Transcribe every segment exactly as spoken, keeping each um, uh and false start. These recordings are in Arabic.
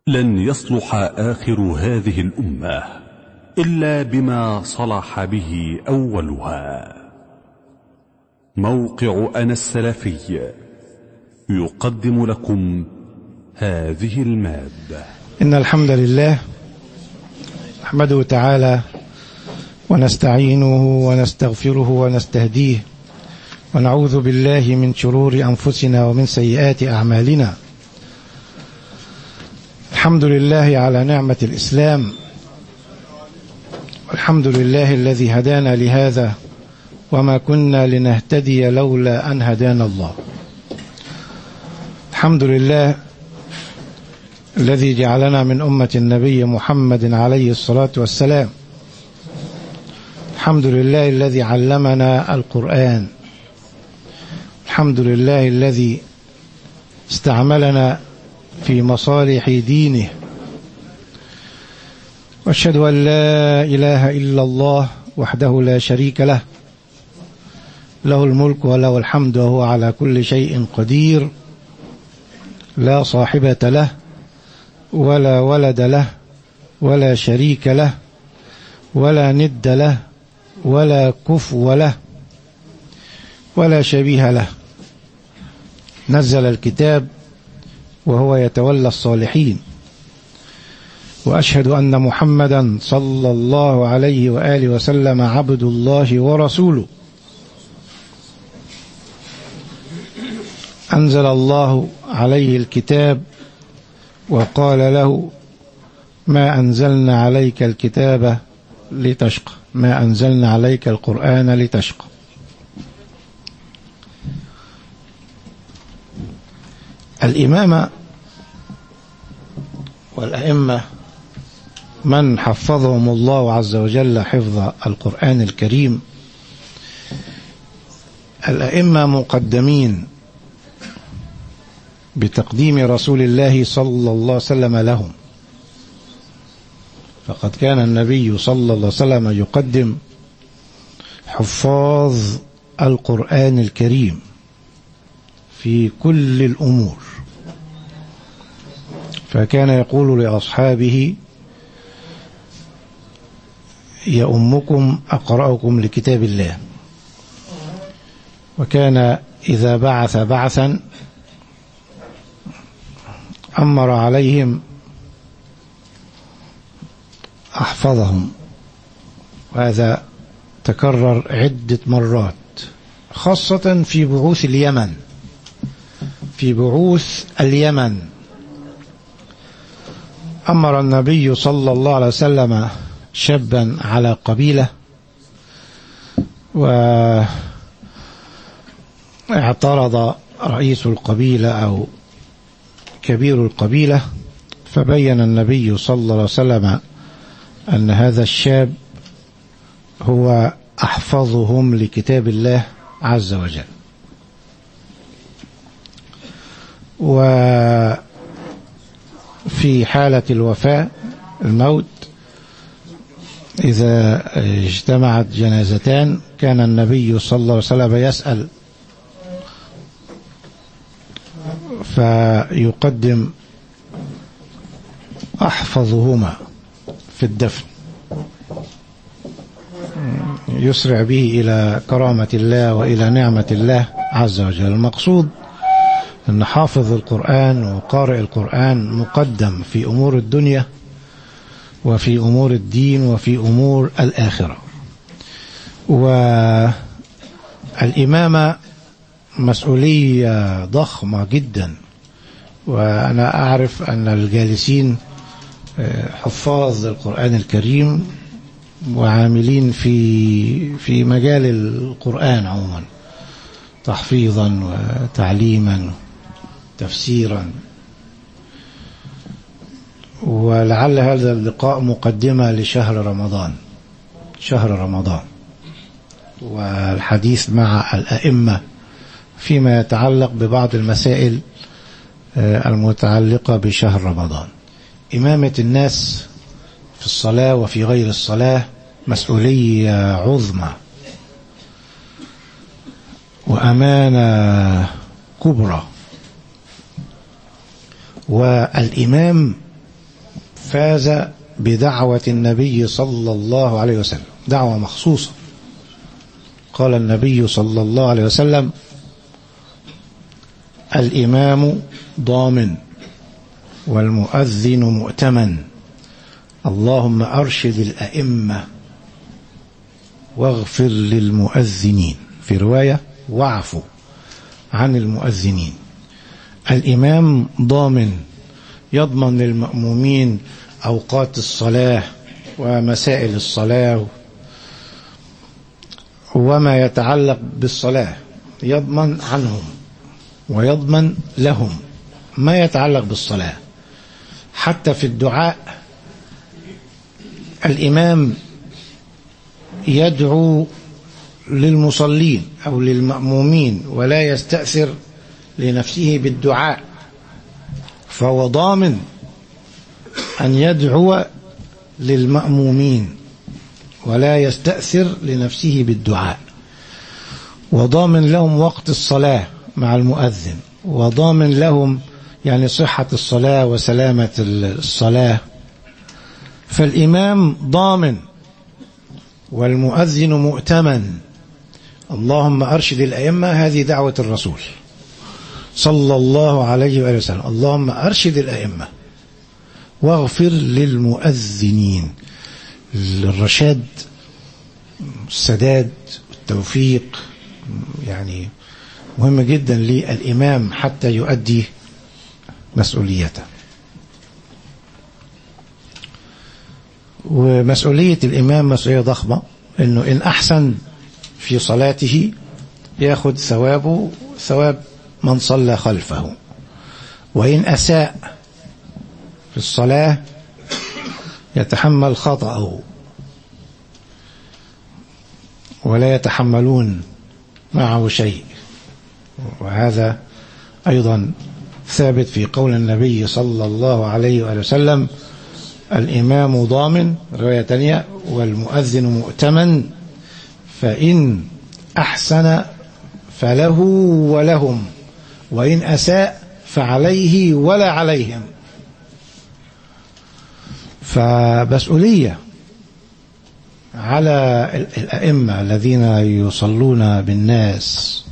لن يصلح آخر هذه الأمة إلا بما صلح به أولها. موقع أنا السلفي يقدم لكم هذه المادة. إن الحمد لله نحمده تعالى ونستعينه ونستغفره ونستهديه ونعوذ بالله من شرور أنفسنا ومن سيئات أعمالنا. الحمد لله على نعمة الإسلام، والحمد لله الذي هدانا لهذا وما كنا لنهتدي لولا أن هدانا الله. الحمد لله الذي جعلنا من أمة النبي محمد عليه الصلاة والسلام. الحمد لله الذي علمنا القرآن. الحمد لله الذي استعملنا في مصالح دينه. واشهد أن لا إله إلا الله وحده لا شريك له، له الملك وله الحمد وهو على كل شيء قدير، لا صاحبة له ولا ولد له ولا شريك له ولا ند له ولا كفو له ولا شبيه له. نزل الكتاب وهو يتولى الصالحين، وأشهد أن محمدا صلى الله عليه وآله وسلم عبد الله ورسوله. أنزل الله عليه الكتاب وقال له: ما أنزلنا عليك الكتاب لتشقى، ما أنزلنا عليك القرآن لتشقى. الإمامة والأئمة من حفظهم الله عز وجل حفظ القرآن الكريم، الأئمة مقدمين بتقديم رسول الله صلى الله عليه وسلم لهم، فقد كان النبي صلى الله عليه وسلم يقدم حفاظ القرآن الكريم في كل الأمور، فكان يقول لأصحابه: يؤمكم أقرأكم لكتاب الله. وكان إذا بعث بعثا أمر عليهم أحفظهم، وهذا تكرر عدة مرات، خاصة في بعوث اليمن. في بعوث اليمن أمر النبي صلى الله عليه وسلم شابا على قبيلة، واعترض رئيس القبيلة أو كبير القبيلة، فبين النبي صلى الله عليه وسلم أن هذا الشاب هو أحفظهم لكتاب الله عز وجل. وفي حالة الوفاة الموت إذا اجتمعت جنازتان كان النبي صلى الله عليه وسلم يسأل فيقدم أحفظهما في الدفن، يسرع به إلى كرامة الله وإلى نعمة الله عز وجل. المقصود أن حافظ القرآن وقارئ القرآن مقدم في أمور الدنيا وفي أمور الدين وفي أمور الآخرة. والإمامة مسؤولية ضخمة جدا، وأنا أعرف أن الجالسين حفاظ القرآن الكريم وعاملين في في مجال القرآن عموما، تحفيظا وتعليما تفسيرا. ولعل هذا اللقاء مقدمة لشهر رمضان، شهر رمضان والحديث مع الأئمة فيما يتعلق ببعض المسائل المتعلقة بشهر رمضان. إمامة الناس في الصلاة وفي غير الصلاة مسؤولية عظمى وأمانة كبرى. والإمام فاز بدعوة النبي صلى الله عليه وسلم، دعوة مخصوصة. قال النبي صلى الله عليه وسلم: الإمام ضامن والمؤذن مؤتمن، اللهم أرشد الأئمة واغفر للمؤذنين، في رواية واعفو عن المؤذنين. الإمام ضامن، يضمن للمأمومين أوقات الصلاة ومسائل الصلاة وما يتعلق بالصلاة، يضمن عنهم ويضمن لهم ما يتعلق بالصلاة. حتى في الدعاء الإمام يدعو للمصلين أو للمأمومين ولا يستأثر لنفسه بالدعاء، فهو ضامن أن يدعو للمأمومين ولا يستأثر لنفسه بالدعاء، وضامن لهم وقت الصلاة مع المؤذن، وضامن لهم يعني صحة الصلاة وسلامة الصلاة. فالإمام ضامن والمؤذن مؤتمن، اللهم أرشد الأئمة، هذه دعوة الرسول صلى الله عليه وآله وسلم، اللهم أرشد الأئمة واغفر للمؤذنين. الرشاد، السداد، التوفيق، يعني مهم جدا للإمام حتى يؤدي مسؤوليته. ومسؤولية الإمام مسؤولية ضخمة، إنه إن أحسن في صلاته يأخذ ثوابه ثواب من صلى خلفه، وإن أساء في الصلاة يتحمل خطأه ولا يتحملون معه شيء. وهذا أيضا ثابت في قول النبي صلى الله عليه وآله وسلم: الإمام ضامن، رواية تانية، والمؤذن مؤتمن، فإن أحسن فله ولهم، وإن أساء فعليه ولا عليهم. فمسؤولية على الأئمة الذين يصلون بالناس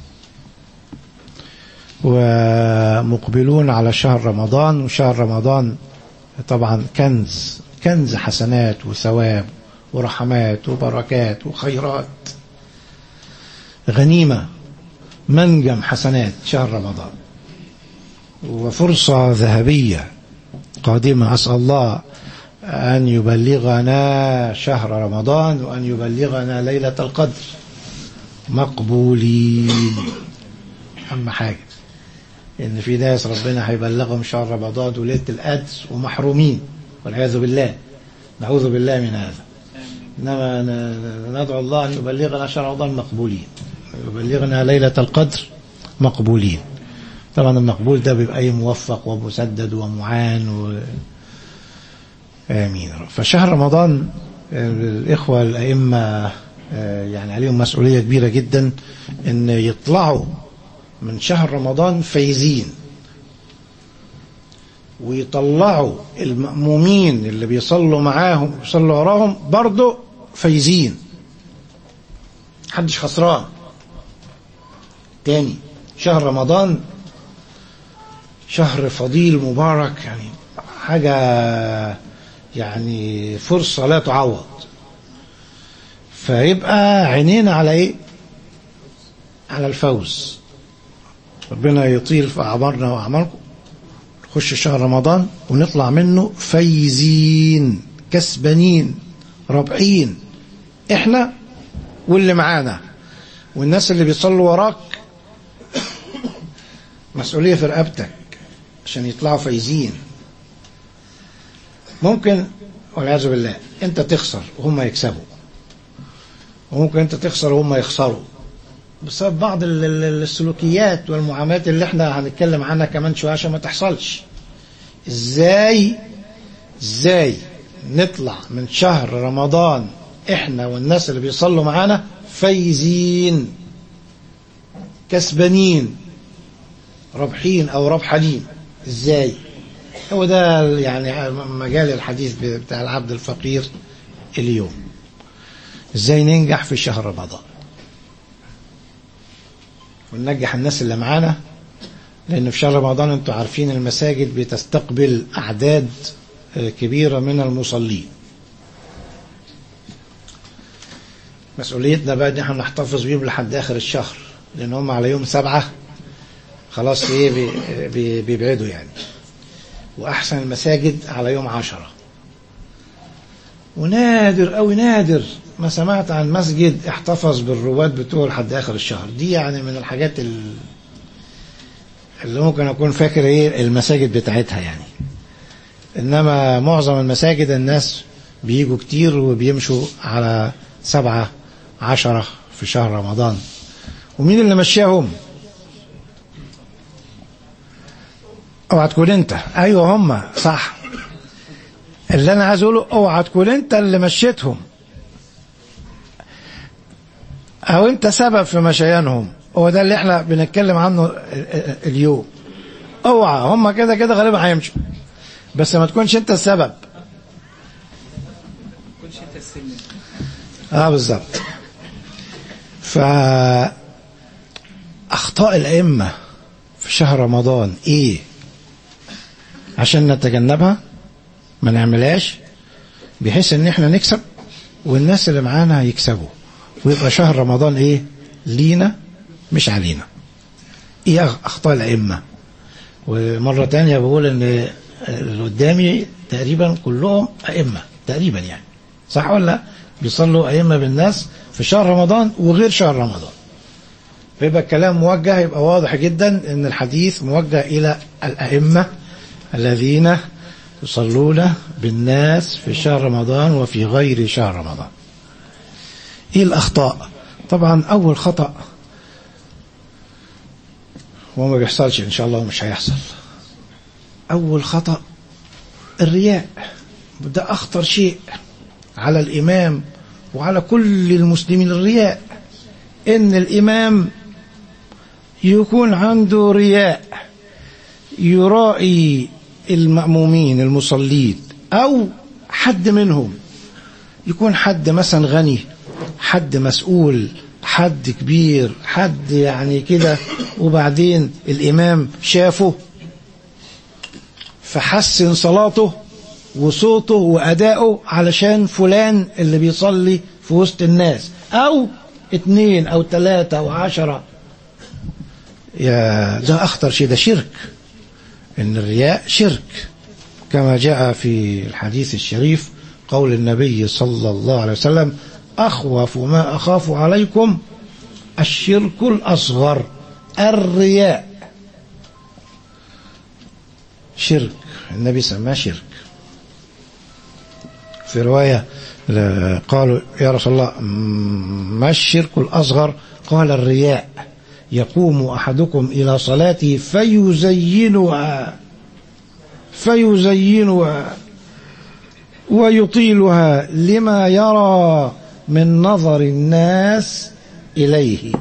ومقبلون على شهر رمضان. وشهر رمضان طبعا كنز كنز حسنات وثواب ورحمات وبركات وخيرات، غنيمة، منجم حسنات شهر رمضان، وفرصة ذهبية قادمة. أسأل الله أن يبلغنا شهر رمضان وأن يبلغنا ليلة القدر مقبولين. أهم حاجة إن في ناس ربنا هيبلغهم شهر رمضان وليلة القدر ومحرومين والعياذ بالله، نعوذ بالله من هذا. إنما ندعو الله أن يبلغنا شهر رمضان مقبولين، يبلغنا ليلة القدر مقبولين. طبعا المقبول ده بيبقى أي موفق ومسدد ومعان و... آمين. فشهر رمضان الإخوة الأئمة يعني عليهم مسؤولية كبيرة جدا إن يطلعوا من شهر رمضان فايزين، ويطلعوا المأمومين اللي بيصلوا معاهم بيصلوا وراهم برضو فايزين، محدش خسران. تاني، شهر رمضان شهر فضيل مبارك، يعني حاجة يعني فرصة لا تعوض. فيبقى عينينا على ايه؟ على الفوز. ربنا يطيل في أعمارنا وأعماركم، نخش شهر رمضان ونطلع منه فايزين كسبانين رابحين، احنا واللي معانا والناس اللي بيصلوا وراك. مسؤولية في رقبتك عشان يطلعوا فايزين. ممكن والعياذ بالله انت تخسر وهم يكسبوا، وممكن انت تخسر وهم يخسروا بسبب بعض السلوكيات والمعاملات اللي احنا هنتكلم عنها كمان شويه عشان ما تحصلش. ازاي ازاي نطلع من شهر رمضان احنا والناس اللي بيصلوا معانا فايزين كسبانين رابحين او ربحانين؟ ازاي؟ هو ده يعني مجال الحديث بتاع العبد الفقير اليوم. ازاي ننجح في شهر رمضان وننجح الناس اللي معانا، لأن في شهر رمضان انتوا عارفين المساجد بتستقبل أعداد كبيرة من المصلين. مسؤوليتنا بقى ان احنا نحتفظ بيهم لحد آخر الشهر، لأن هم على يوم سبعة خلاص ايه بي بيبعدوا يعني، وأحسن المساجد على يوم عشرة. ونادر أو نادر ما سمعت عن مسجد احتفظ بالرواد بتوعه لحد آخر الشهر. دي يعني من الحاجات اللي ممكن أكون فاكر ايه المساجد بتاعتها يعني. إنما معظم المساجد الناس بيجوا كتير وبيمشوا على سبعة عشرة في شهر رمضان. ومين اللي مشاهم؟ اوعى تكون انت. ايوه هم صح. اللي انا عايز اقوله اوعى تكون انت اللي مشيتهم او انت سبب في مشيانهم. هو ده اللي احنا بنتكلم عنه اليوم. اوعى، هم كده كده غالبا هيمشوا، بس ما تكونش انت السبب. ما تكونش انت السلم. اه بالظبط. فاخطاء الائمه في شهر رمضان ايه عشان نتجنبها ما نعملهاش، بحيث ان احنا نكسب والناس اللي معانا يكسبوا، ويبقى شهر رمضان ايه لينا مش علينا. ايه اخطاء الائمه؟ ومره تانية بقول ان اللي قدامي تقريبا كلهم ائمه تقريبا يعني، صح ولا؟ بيصلوا ائمه بالناس في شهر رمضان وغير شهر رمضان. فيبقى الكلام موجه، يبقى واضح جدا ان الحديث موجه الى الائمه الذين يصلون بالناس في شهر رمضان وفي غير شهر رمضان. ايه الاخطاء؟ طبعا اول خطأ، هو ما بيحصلش ان شاء الله ومش هيحصل، اول خطأ الرياء. ده اخطر شيء على الامام وعلى كل المسلمين. الرياء، ان الامام يكون عنده رياء، يرائي المأمومين المصلين أو حد منهم، يكون حد مثلا غني، حد مسؤول، حد كبير، حد يعني كده، وبعدين الإمام شافه فحسن صلاته وصوته وأداؤه علشان فلان اللي بيصلي في وسط الناس، أو اتنين أو تلاتة أو عشرة. يا ده أخطر شيء، ده شرك. إن الرياء شرك، كما جاء في الحديث الشريف قول النبي صلى الله عليه وسلم: أخوف ما أخاف عليكم الشرك الأصغر، الرياء. شرك، النبي سماه شرك. في رواية قالوا: يا رسول الله ما الشرك الأصغر؟ قال: الرياء. يقوم أحدكم إلى صلاته فيزينها فيزينها ويطيلها لما يرى من نظر الناس إليه.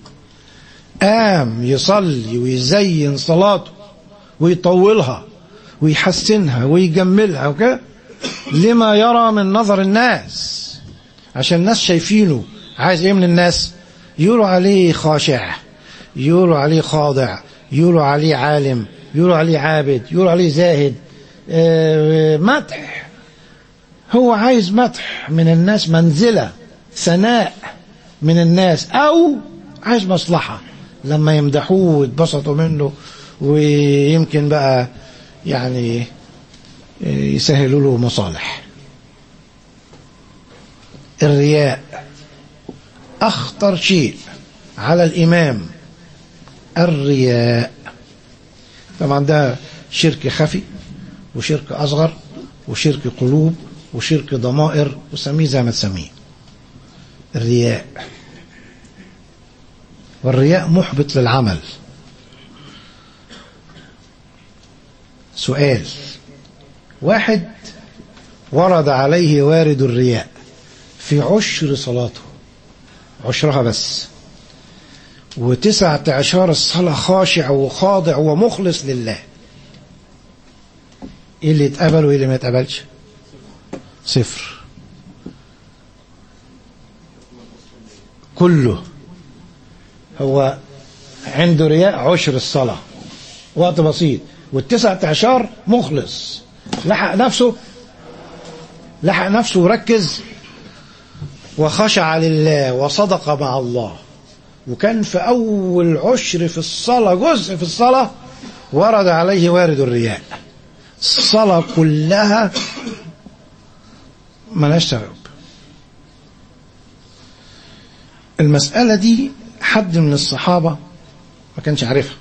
قام يصلي ويزين صلاته ويطولها ويحسنها ويجملها وكده لما يرى من نظر الناس، عشان الناس شايفينه عايز ايه من الناس؟ يقولوا عليه خاشع، يقولوا عليه خاضع، يقولوا عليه عالم، يقولوا عليه عابد، يقولوا عليه زاهد. اه مدح، هو عايز مدح من الناس، منزلة، ثناء من الناس، أو عايز مصلحة لما يمدحوه ويتبسطوا منه، ويمكن بقى يعني يسهلوا له مصالح. الرياء أخطر شيء على الإمام، الرياء. طبعا ده شرك خفي وشرك أصغر وشرك قلوب وشرك ضمائر، وسميه زي ما تسميه الرياء. والرياء محبط للعمل. سؤال: واحد ورد عليه وارد الرياء في عشر صلاته، عشرها بس، وتسعة عشر الصلاة خاشع وخاضع ومخلص لله، ايه اللي يتقبل وايه اللي ما يتقبلش؟ صفر كله. هو عنده رياء عشر الصلاة، وقت بسيط، والتسعة عشر مخلص، لحق نفسه لحق نفسه وركز وخشع لله وصدق مع الله. وكان في أول عشر في الصلاة، جزء في الصلاة، ورد عليه وارد الرياء. الصلاة كلها ملهاش سبب. المسألة دي حد من الصحابة ما كانش عارفها،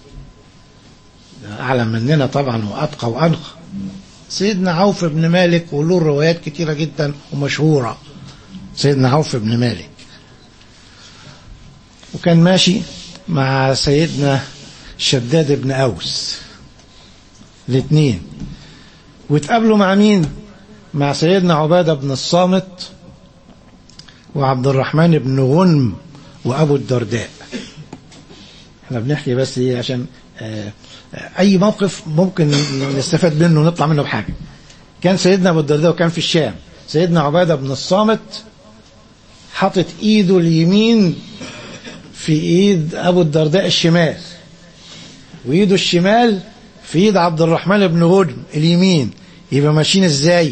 أعلم مننا طبعا وأتقى وأنقى، سيدنا عوف بن مالك، وله روايات كتيرة جدا ومشهورة. سيدنا عوف بن مالك وكان ماشي مع سيدنا شداد بن أوس، الاثنين، واتقابلوا مع مين؟ مع سيدنا عبادة بن الصامت وعبد الرحمن بن غنم وأبو الدرداء. احنا بنحكي بس ايه عشان اه اي موقف ممكن نستفاد منه ونطلع منه بحاجة. كان سيدنا أبو الدرداء وكان في الشام، سيدنا عبادة بن الصامت حطت ايده اليمين في ايد أبو الدرداء الشمال، وايده الشمال في ايد عبد الرحمن بن غنم اليمين. يبقى ماشيين ازاي؟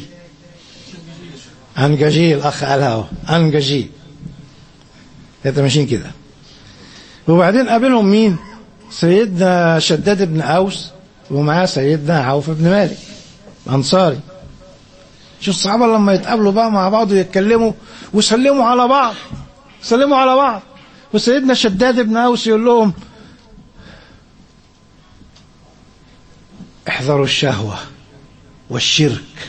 انجاجي، الاخ قالها اهو، انجاجي، انت ماشيين كده. وبعدين قابلهم مين؟ سيدنا شداد بن اوس ومعاه سيدنا عوف بن مالك انصاري. شوف الصحابه لما يتقابلوا بقى مع بعض ويتكلموا ويسلموا على بعض، سلموا على بعض، وسيدنا شداد بن اوس يقول لهم احذروا الشهوه والشرك.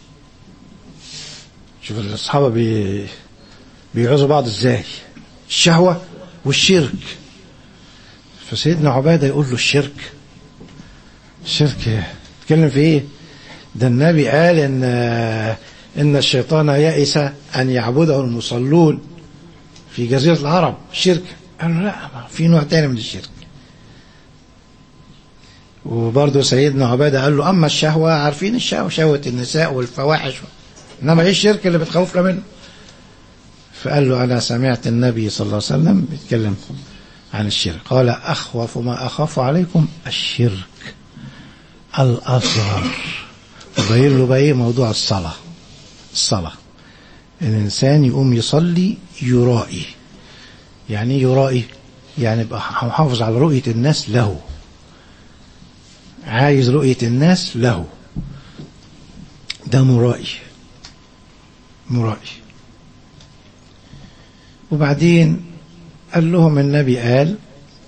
شوف الأصحابة بي... بيعوزوا بعض ازاي، الشهوة والشرك. فسيدنا عبادة يقول له الشرك، الشرك تتكلم في ايه؟ ده النبي قال ان ان الشيطان يئس ان يعبده المصلون في جزيرة العرب. الشرك قال له لا، في نوع تاني من الشرك. وبرضه سيدنا عبادة قال له اما الشهوة، عارفين الشهوة، شهوة النساء والفواحش، انما ايه الشرك اللي بتخوفنا منه؟ فقال له انا سمعت النبي صلى الله عليه وسلم بيتكلم عن الشرك، قال اخوف ما اخاف عليكم الشرك الاصغر. وبين له بقى ايه موضوع الصلاه. الصلاه الانسان يقوم يصلي يرائي. يعني ايه يرائي؟ يعني يبقى محافظ على رؤيه الناس له، عايز رؤيه الناس له، ده مرائي، مرائي. وبعدين قال لهم النبي قال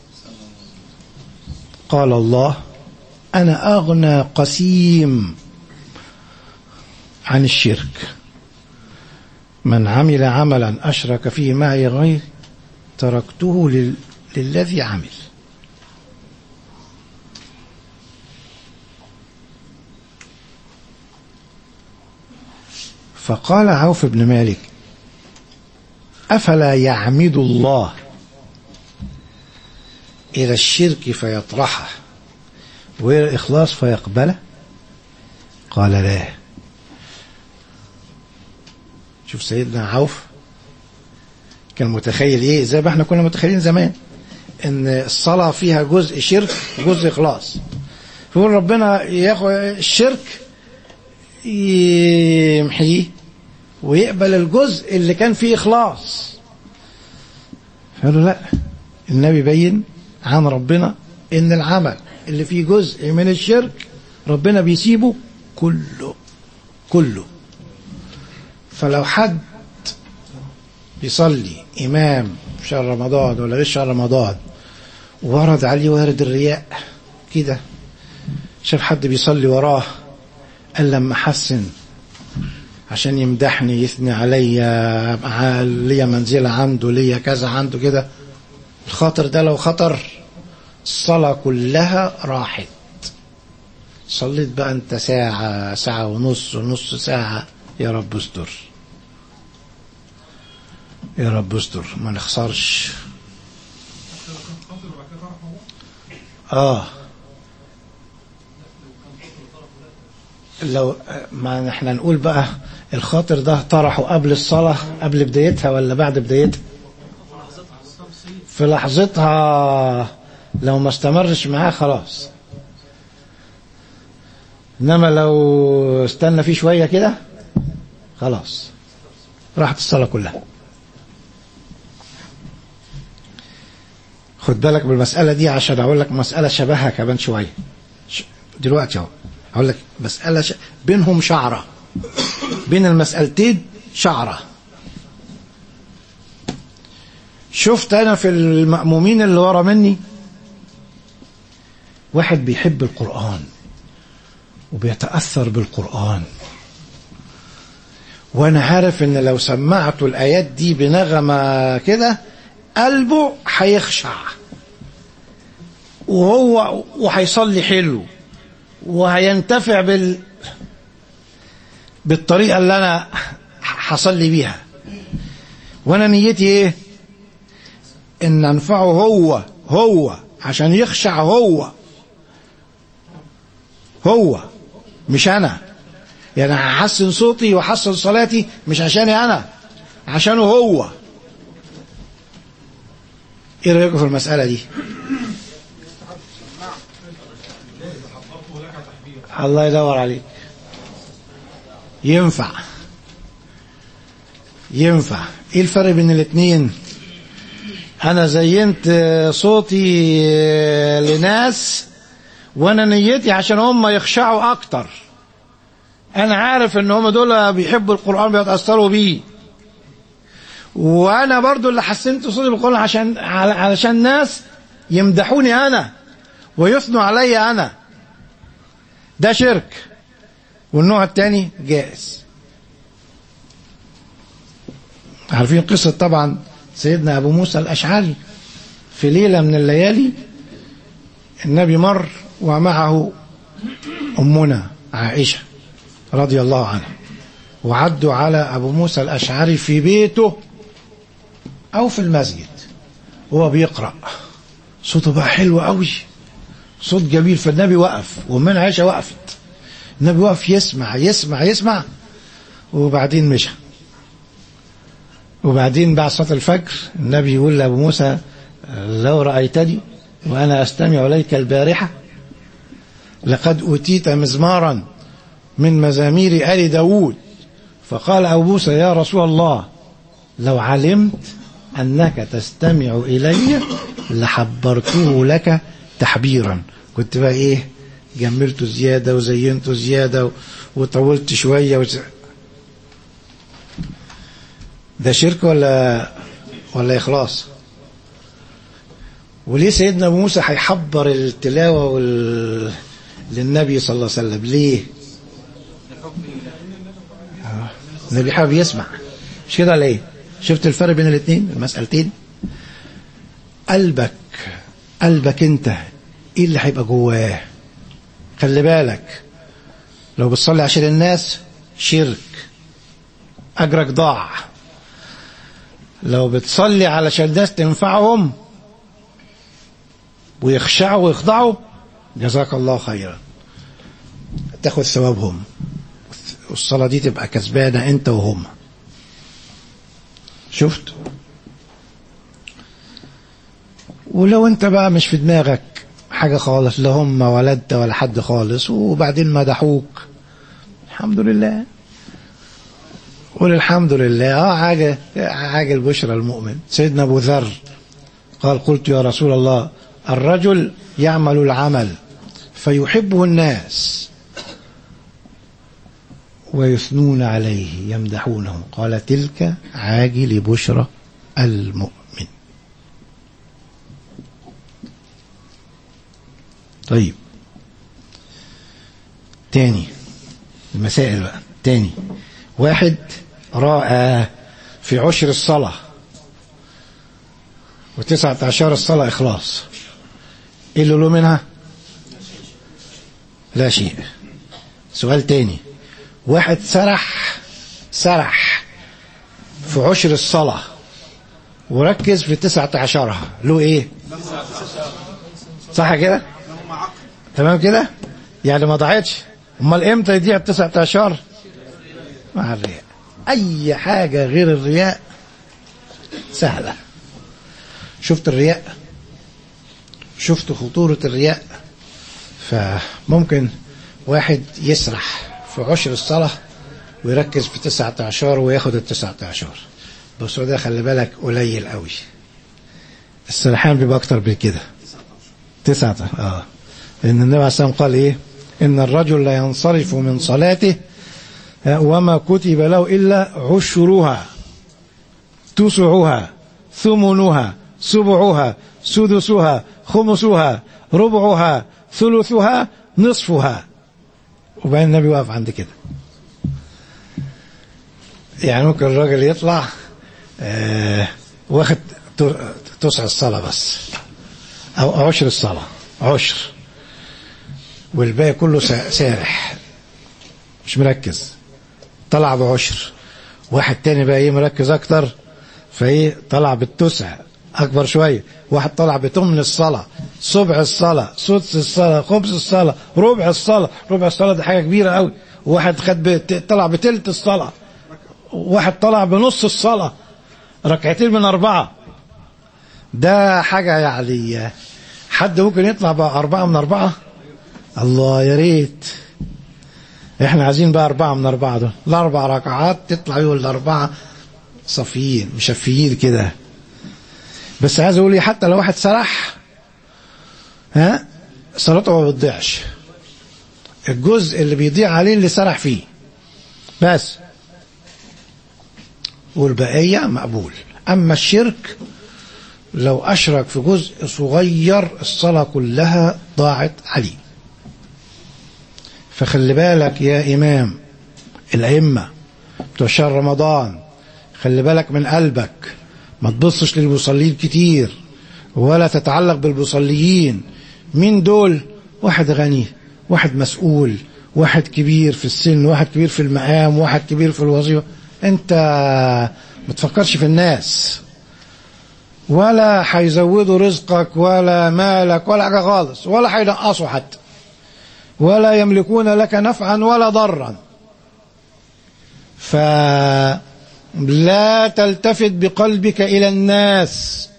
قال الله أنا أغنى قسيم عن الشرك، من عمل عملا أشرك فيه معي غير تركته لل... للذي عمل. فقال عوف بن مالك أفلا يعمد الله إلى الشرك فيطرحه وإلى الإخلاص فيقبله؟ قال لا. شوف سيدنا عوف كان متخيل إيه، زي ما احنا كنا متخيلين زمان إن الصلاة فيها جزء شرك وجزء إخلاص. فيقول ربنا ياخد الشرك يمحيه ويقبل الجزء اللي كان فيه إخلاص. فقالوا لا، النبي بين عن ربنا إن العمل اللي فيه جزء من الشرك ربنا بيسيبه كله كله. فلو حد بيصلي إمام في شهر رمضان ولا غير شهر رمضان ورد عليه وارد الرياء كده، شاف حد بيصلي وراه قال لما حسن عشان يمدحني يثني عليا، ليا منزلة عنده، ليا كذا عنده كده، الخاطر ده لو خطر الصلاة كلها راحت. صليت بقى انت ساعة، ساعة ونص، ونص ساعة، يا رب استر، يا رب استر ما نخسرش. اه لو ما احنا نقول بقى الخاطر ده طرحه قبل الصلاة قبل بدايتها ولا بعد بدايتها؟ في لحظتها لو ما استمرش معاه خلاص، انما لو استنى فيه شوية كده خلاص راحت الصلاة كلها. خد بالك بالمسألة دي عشان اقول لك مسألة شبهها كمان شوية دلوقتي اهو. اقول لك مسألة ش... بينهم شعرة، بين المسألتين شعرة. شفت انا في المأمومين اللي ورا مني واحد بيحب القرآن وبيتأثر بالقرآن، وانا عارف ان لو سمعته الآيات دي بنغمة كده قلبه هيخشع وهو وهيصلي حلو وهينتفع بال بالطريقة اللي انا هصلي بيها. وانا نيتي ايه؟ ان انفعه هو هو عشان يخشع هو هو مش انا. يعني هحسن صوتي وحسن صلاتي مش عشاني انا، عشانه هو. ايه رايكم في المسألة دي؟ الله يدور عليك. ينفع ينفع. ايه الفرق بين الاثنين؟ انا زينت صوتي لناس وانا نيتي عشان هم يخشعوا اكتر. انا عارف ان هم دول بيحبوا القرآن بيتأثروا بيه، وانا برضو اللي حسنت صوتي بالقرآن عشان علشان ناس يمدحوني انا ويثنوا علي انا. ده شرك. والنوع الثاني جائز. عارفين قصة طبعا سيدنا أبو موسى الأشعري. في ليلة من الليالي النبي مر ومعه أمنا عائشة رضي الله عنها، وعدوا على أبو موسى الأشعري في بيته أو في المسجد وهو بيقرأ. صوته بقى حلو قوي، صوت جميل. فالنبي وقف وأمنا عائشة وقفت. النبي وقف يسمع يسمع يسمع وبعدين مشى. وبعدين بعد صلاة الفجر النبي يقول لأبو موسى لو رأيتني وأنا أستمع إليك البارحة لقد أوتيت مزمارا من مزامير آل داود. فقال أبو موسى يا رسول الله لو علمت أنك تستمع إلي لحبرته لك تحبيرا. كنت بقى إيه جملته زيادة وزينته زيادة وطولت شوية وز... ده شرك ولا ولا إخلاص؟ وليه سيدنا أبو موسى هيحبر التلاوة وال... للنبي صلى الله عليه وسلم؟ ليه؟ آه. النبي حابب يسمع مش كده ولا ايه؟ شفت الفرق بين الاثنين المسألتين؟ قلبك قلبك انت ايه اللي هيبقى جواه؟ خلي بالك لو بتصلي عشان الناس شرك اجرك ضاع. لو بتصلي علشان الناس تنفعهم ويخشعوا ويخضعوا جزاك الله خيرا، تاخد ثوابهم، والصلاة دي تبقى كسبانة انت وهم. شفت؟ ولو انت بقى مش في دماغك حاجة خالص، لا هم ولا انت ولا حد خالص، وبعدين مدحوك الحمد لله، قول الحمد لله. اه حاجة حاجة البشرى المؤمن. سيدنا أبو ذر قال قلت يا رسول الله الرجل يعمل العمل فيحبه الناس ويثنون عليه يمدحونه، قال تلك عاجل بشرى المؤمن. طيب تاني المسائل بقى. تاني واحد رأى في عشر الصلاة وتسعة عشر الصلاة إخلاص، إيه اللي له منها؟ لا شيء. سؤال تاني، واحد سرح سرح في عشر الصلاة وركز في تسعة عشرها، له إيه؟ صح كده؟ تمام كده؟ يعني ما ضاعتش، امال امتى يضيع التسعة عشر؟ مع الرياء. اي حاجة غير الرياء سهلة. شفت الرياء؟ شفت خطورة الرياء؟ فممكن واحد يسرح في عشر الصلاة ويركز في تسعة عشر وياخد التسعة عشر، بس هو ده خلي بالك قليل قوي. السرحان بيبقى اكتر بكده. تسعة اه لان النبي عليه الصلاة والسلام قال ايه؟ ان الرجل لا ينصرف من صلاته وما كتب له الا عشرها تسعها ثمنها سبعها سدسها خمسها ربعها ثلثها نصفها. وبعدين النبي واقف عند كده. يعني ممكن الراجل يطلع آه واخد تسع الصلاة بس او عشر الصلاة عشر، والباقي كله سارح مش مركز، طلع بعشر. واحد تاني بقى ايه مركز اكتر فايه طلع بالتسع اكبر شوية. واحد طلع بثمن الصلاة، سبع الصلاة، سدس الصلاة، خمس الصلاة، ربع الصلاة. ربع الصلاة دي حاجة كبيرة قوي. واحد خد بت... طلع بتلت الصلاة. واحد طلع بنص الصلاة، ركعتين من أربعة. ده حاجة يعني حد ممكن يطلع بقى أربعة من أربعة؟ الله يا ريت. احنا عايزين بقى أربعة من أربعة دول، الأربع ركعات تطلع يقول الأربعة صفيين مشفيين كده. بس عايز أقول حتى لو واحد سرح ها صلاته ما بتضيعش. الجزء اللي بيضيع عليه اللي سرح فيه بس، والبقية مقبول. أما الشرك لو أشرك في جزء صغير الصلاة كلها ضاعت عليه. فخلي بالك يا إمام الأئمة بتوع شهر رمضان، خلي بالك من قلبك، ما تبصش للمصلين كتير ولا تتعلق بالمصليين. مين دول؟ واحد غني، واحد مسؤول، واحد كبير في السن، واحد كبير في المقام، واحد كبير في الوظيفة. انت ما تفكرش في الناس، ولا هيزودوا رزقك ولا مالك ولا حاجة خالص، ولا هينقصوا حتى، ولا يملكون لك نفعا ولا ضرا. فلا تلتفت بقلبك إلى الناس.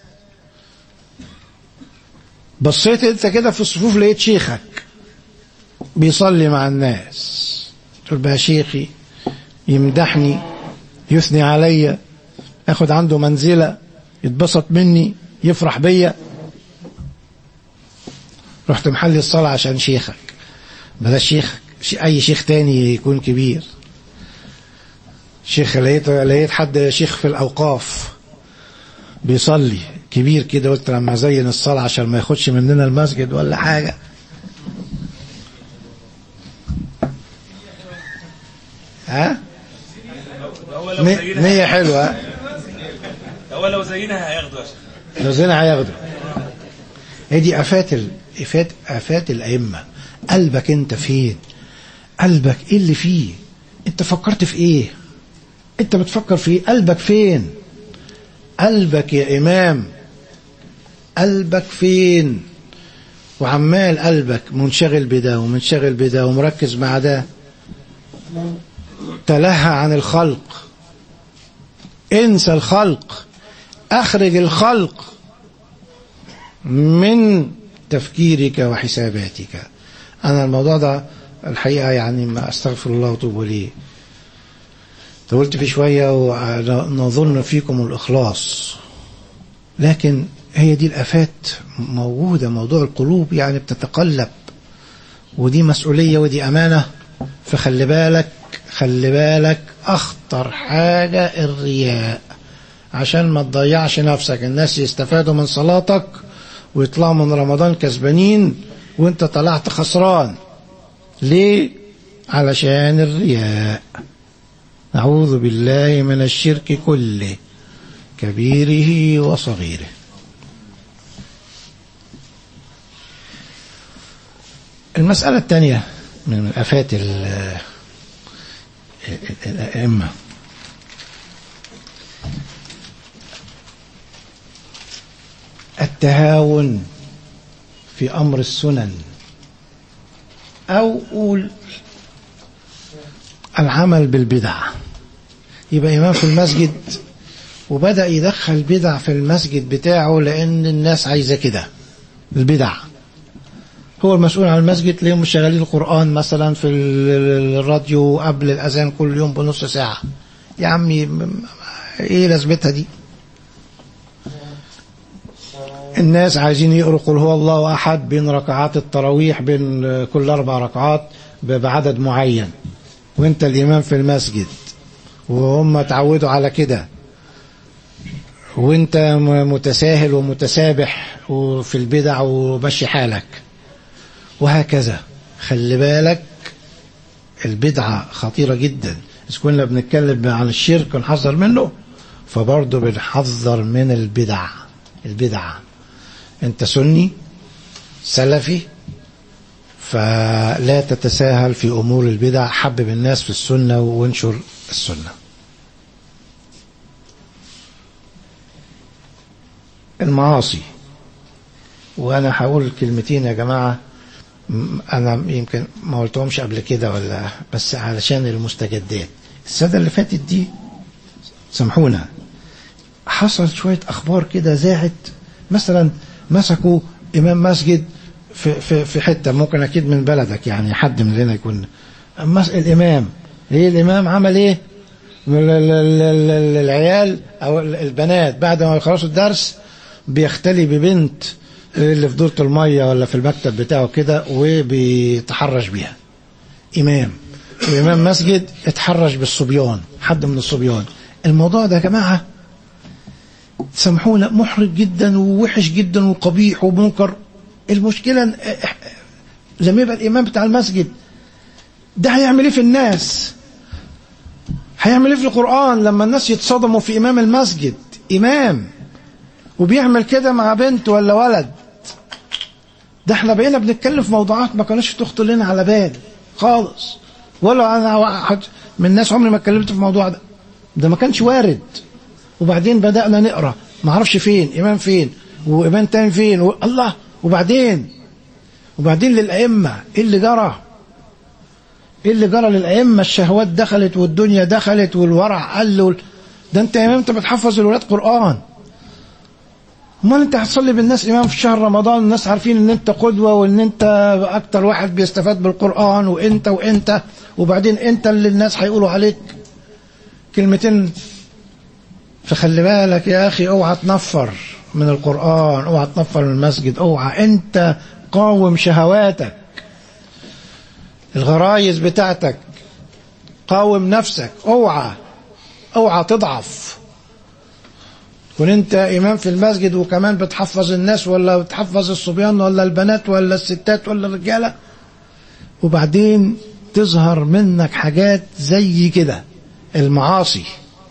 بصيت انت كده في الصفوف لقيت شيخك بيصلي مع الناس، تقول بقى شيخي يمدحني يثني عليا، اخد عنده منزلة يتبسط مني يفرح بيا. رحت محلي الصلاة عشان شيخك، بلاش شيخك اي شيخ تاني يكون كبير. شيخ لقيت لقيت حد شيخ في الاوقاف بيصلي كبير كده، قلت لما ازين الصلاة عشان ما ياخدش مننا المسجد ولا حاجة. ها نية حلوة. هو لو زينها هياخدوا، لو زينها هياخدوا. هي دي آفات ال... آفات آفات الأئمة. قلبك انت فين؟ قلبك ايه اللي فيه؟ انت فكرت في ايه؟ انت بتفكر في ايه؟ قلبك فين؟ قلبك يا إمام قلبك فين؟ وعمال قلبك منشغل بده ومنشغل بده ومركز مع ده، تلهى عن الخلق. انسى الخلق، اخرج الخلق من تفكيرك وحساباتك. انا الموضوع ده الحقيقة يعني ما استغفر الله واتوب اليه، طولت فيه شوية ونظن فيكم الإخلاص، لكن هي دي الآفات موجودة. موضوع القلوب يعني بتتقلب، ودي مسؤولية ودي أمانة. فخلي بالك خلي بالك أخطر حاجة الرياء، عشان ما تضيعش نفسك. الناس يستفادوا من صلاتك ويطلعوا من رمضان كسبانين وانت طلعت خسران. ليه؟ علشان الرياء. نعوذ بالله من الشرك كله كبيره وصغيره. المسألة الثانية من آفات الأئمة التهاون في أمر السنن، أو قول العمل بالبدع. يبقى إمام في المسجد وبدأ يدخل بدع في المسجد بتاعه لأن الناس عايزة كده، البدع. هو المسؤول عن المسجد، ليهم مشغلين القرآن مثلا في الراديو قبل الأذان كل يوم بنص ساعة. يا عمي ايه لازمتها دي؟ الناس عايزين يقروا قل هو الله أحد بين ركعات التراويح، بين كل أربع ركعات بعدد معين، وانت الإمام في المسجد وهم تعودوا على كده، وانت متساهل ومتسابح وفي البدع ومشي حالك وهكذا. خلي بالك البدعة خطيرة جدا. إذا كنا بنتكلم عن الشرك ونحذر منه، فبرضه بنحذر من البدع. البدع انت سني سلفي، فلا تتساهل في أمور البدع، حبب الناس في السنة وانشر السنة. المعاصي، وأنا هقول كلمتين يا جماعة أنا يمكن ما قلتهمش قبل كده ولا، بس علشان المستجدات. السنة اللي فاتت دي سامحونا حصل شوية أخبار كده زاعت، مثلا مسكوا إمام مسجد في, في, في حتة ممكن أكيد من بلدك، يعني حد من هنا يكون الإمام. ليه الإمام عمل إيه؟ العيال أو البنات بعد ما يخلصوا الدرس بيختلي ببنت اللي في دورة المية ولا في المكتب بتاعه كده وبيتحرش بيها. إمام وإمام مسجد يتحرش بالصبيان، حد من الصبيان. الموضوع ده يا جماعة سامحونا محرج جدا ووحش جدا وقبيح ومنكر. المشكلة لما يبقى الإمام بتاع المسجد ده هيعمل إيه في الناس؟ هيعمل إيه في القرآن لما الناس يتصدموا في إمام المسجد؟ إمام وبيعمل كده مع بنت ولا ولد. ده احنا بقينا بنتكلم في موضوعات ما كانوش تخطر لنا على بال خالص، ولا انا واحد من الناس عمري ما اتكلمت في الموضوع ده، ده ما كانش وارد. وبعدين بدأنا نقرأ ما اعرفش فين إمام فين وإمام تاني فين و... الله. وبعدين وبعدين للأئمة ايه اللي جرى؟ ايه اللي جرى للأئمة؟ الشهوات دخلت والدنيا دخلت والورع قل وال... ده انت يا إمام انت بتحفظ الولاد قرآن، امال انت هتصلي بالناس إمام في شهر رمضان، الناس عارفين ان انت قدوة وان انت اكتر واحد بيستفاد بالقرآن وانت وانت وبعدين انت اللي الناس هيقولوا عليك كلمتين. فخلي بالك يا اخي، اوعى تنفر من القرآن، اوعى تنفر من المسجد، اوعى. انت قاوم شهواتك، الغرايز بتاعتك، قاوم نفسك، اوعى اوعى تضعف. كن انت امام في المسجد وكمان بتحفظ الناس ولا بتحفظ الصبيان ولا البنات ولا الستات ولا الرجاله، وبعدين تظهر منك حاجات زي كده، المعاصي.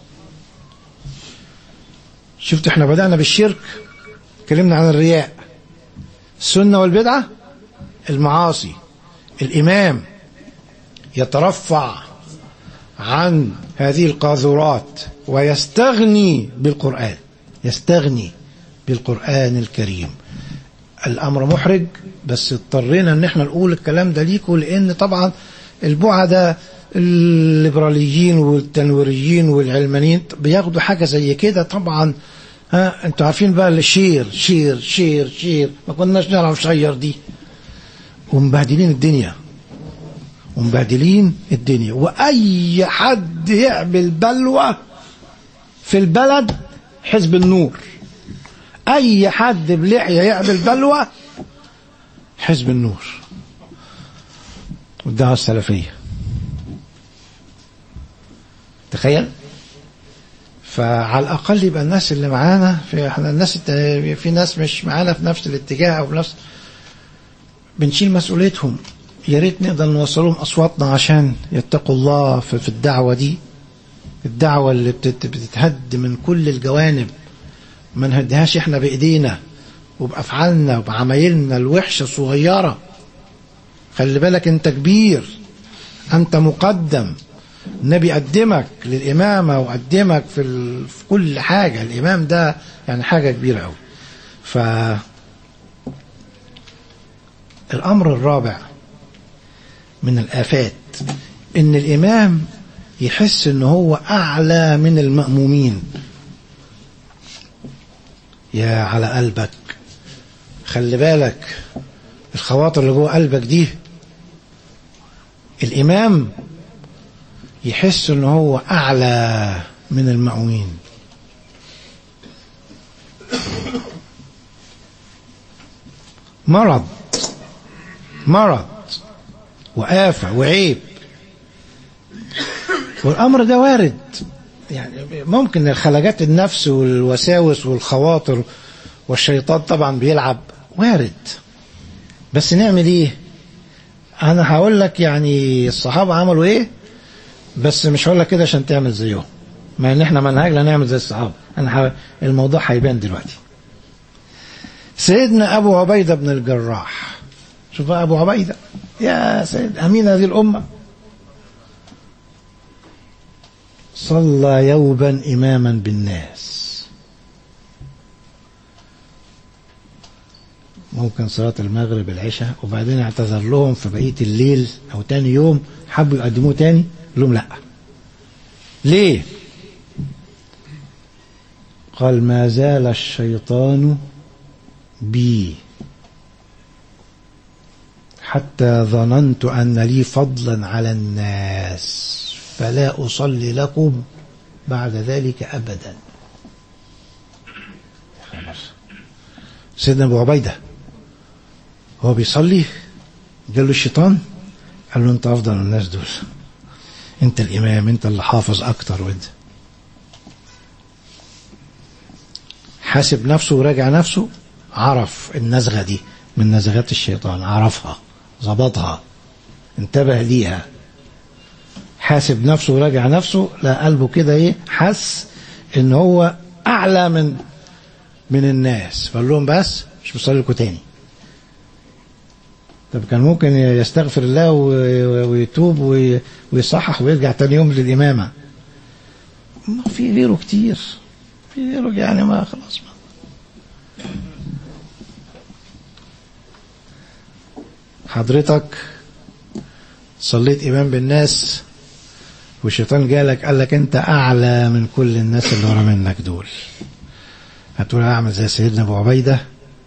شفت احنا بدأنا بالشرك، اتكلمنا عن الرياء، السنة والبدعة، المعاصي. الإمام يترفع عن هذه القاذورات ويستغني بالقرآن، يستغني بالقرآن الكريم. الأمر محرج، بس اضطرينا ان احنا نقول الكلام ده ليكم، لأن طبعا البعدة الليبراليين والتنويريين والعلمانيين بياخدوا حاجة زي كده. طبعا ها انتوا عارفين بقى الشير شير شير شير، ما كناش نعرف شير دي، ومبهدلين الدنيا ومبهدلين الدنيا. وأي حد يعمل بلوى في البلد حزب النور، أي حد بلحية يعمل بلوى حزب النور والدعوة السلفية. تخيل. فعلى الأقل يبقى الناس اللي معانا في احنا الناس في ناس مش معانا في نفس الاتجاه أو بنفس، بنشيل مسؤوليتهم. يا ريت نقدر نوصلهم أصواتنا عشان يتقوا الله في الدعوة دي، الدعوة اللي بتتهد من كل الجوانب، ما نهديهاش احنا بإيدينا وبأفعالنا وبعمايلنا الوحشة الصغيرة. خلي بالك انت كبير، انت مقدم، النبي قدمك للإمامة وقدمك في, ال... في كل حاجة. الإمام ده يعني حاجة كبيرة أوي. فالأمر الرابع من الآفات إن الإمام يحس ان هو اعلى من المأمومين. يا على قلبك، خلي بالك الخواطر اللي جوه قلبك دي. الامام يحس ان هو اعلى من المأمومين. مرض مرض وآفة وعيب، والأمر ده وارد. يعني ممكن الخلاجات النفس والوساوس والخواطر والشيطان طبعا بيلعب، وارد. بس نعمل ايه؟ انا هقول لك يعني الصحابة عملوا ايه، بس مش هقول لك كده عشان تعمل زيهم، ما ان احنا منهجنا نعمل زي الصحابة. انا الموضوع هيبان دلوقتي. سيدنا ابو عبيدة بن الجراح، شوف ابو عبيدة يا سيد امين هذه الامة، صلى يوما اماما بالناس، ممكن صلاة المغرب العشاء، وبعدين اعتذر لهم في بقية الليل او تاني يوم حبوا يقدموه تاني، لهم لا. ليه؟ قال ما زال الشيطان بي حتى ظننت أن لي فضلا على الناس فلا أصلي لكم بعد ذلك أبدا. سيدنا أبو عبيدة هو بيصلي قال له الشيطان، قال له أنت أفضل من الناس دول، أنت الإمام، أنت اللي حافظ أكتر، وأنت حاسب نفسه وراجع نفسه، عرف النزغة دي من نزغات الشيطان، عرفها ظبطها انتبه ليها، حاسب نفسه وراجع نفسه، لا قلبه كده ايه، حس ان هو اعلى من من الناس، فقال لهم بس مش بصلي لكم تاني. طب كان ممكن يستغفر الله ويتوب ويصحح ويرجع تاني يوم للإمامة. ما في غيره كتير، في غيره يعني، ما خلاص ما. حضرتك صليت إمام بالناس والشيطان جالك قال لك أنت أعلى من كل الناس اللي ورا منك دول، هتقول أعمل زي سيدنا أبو عبيدة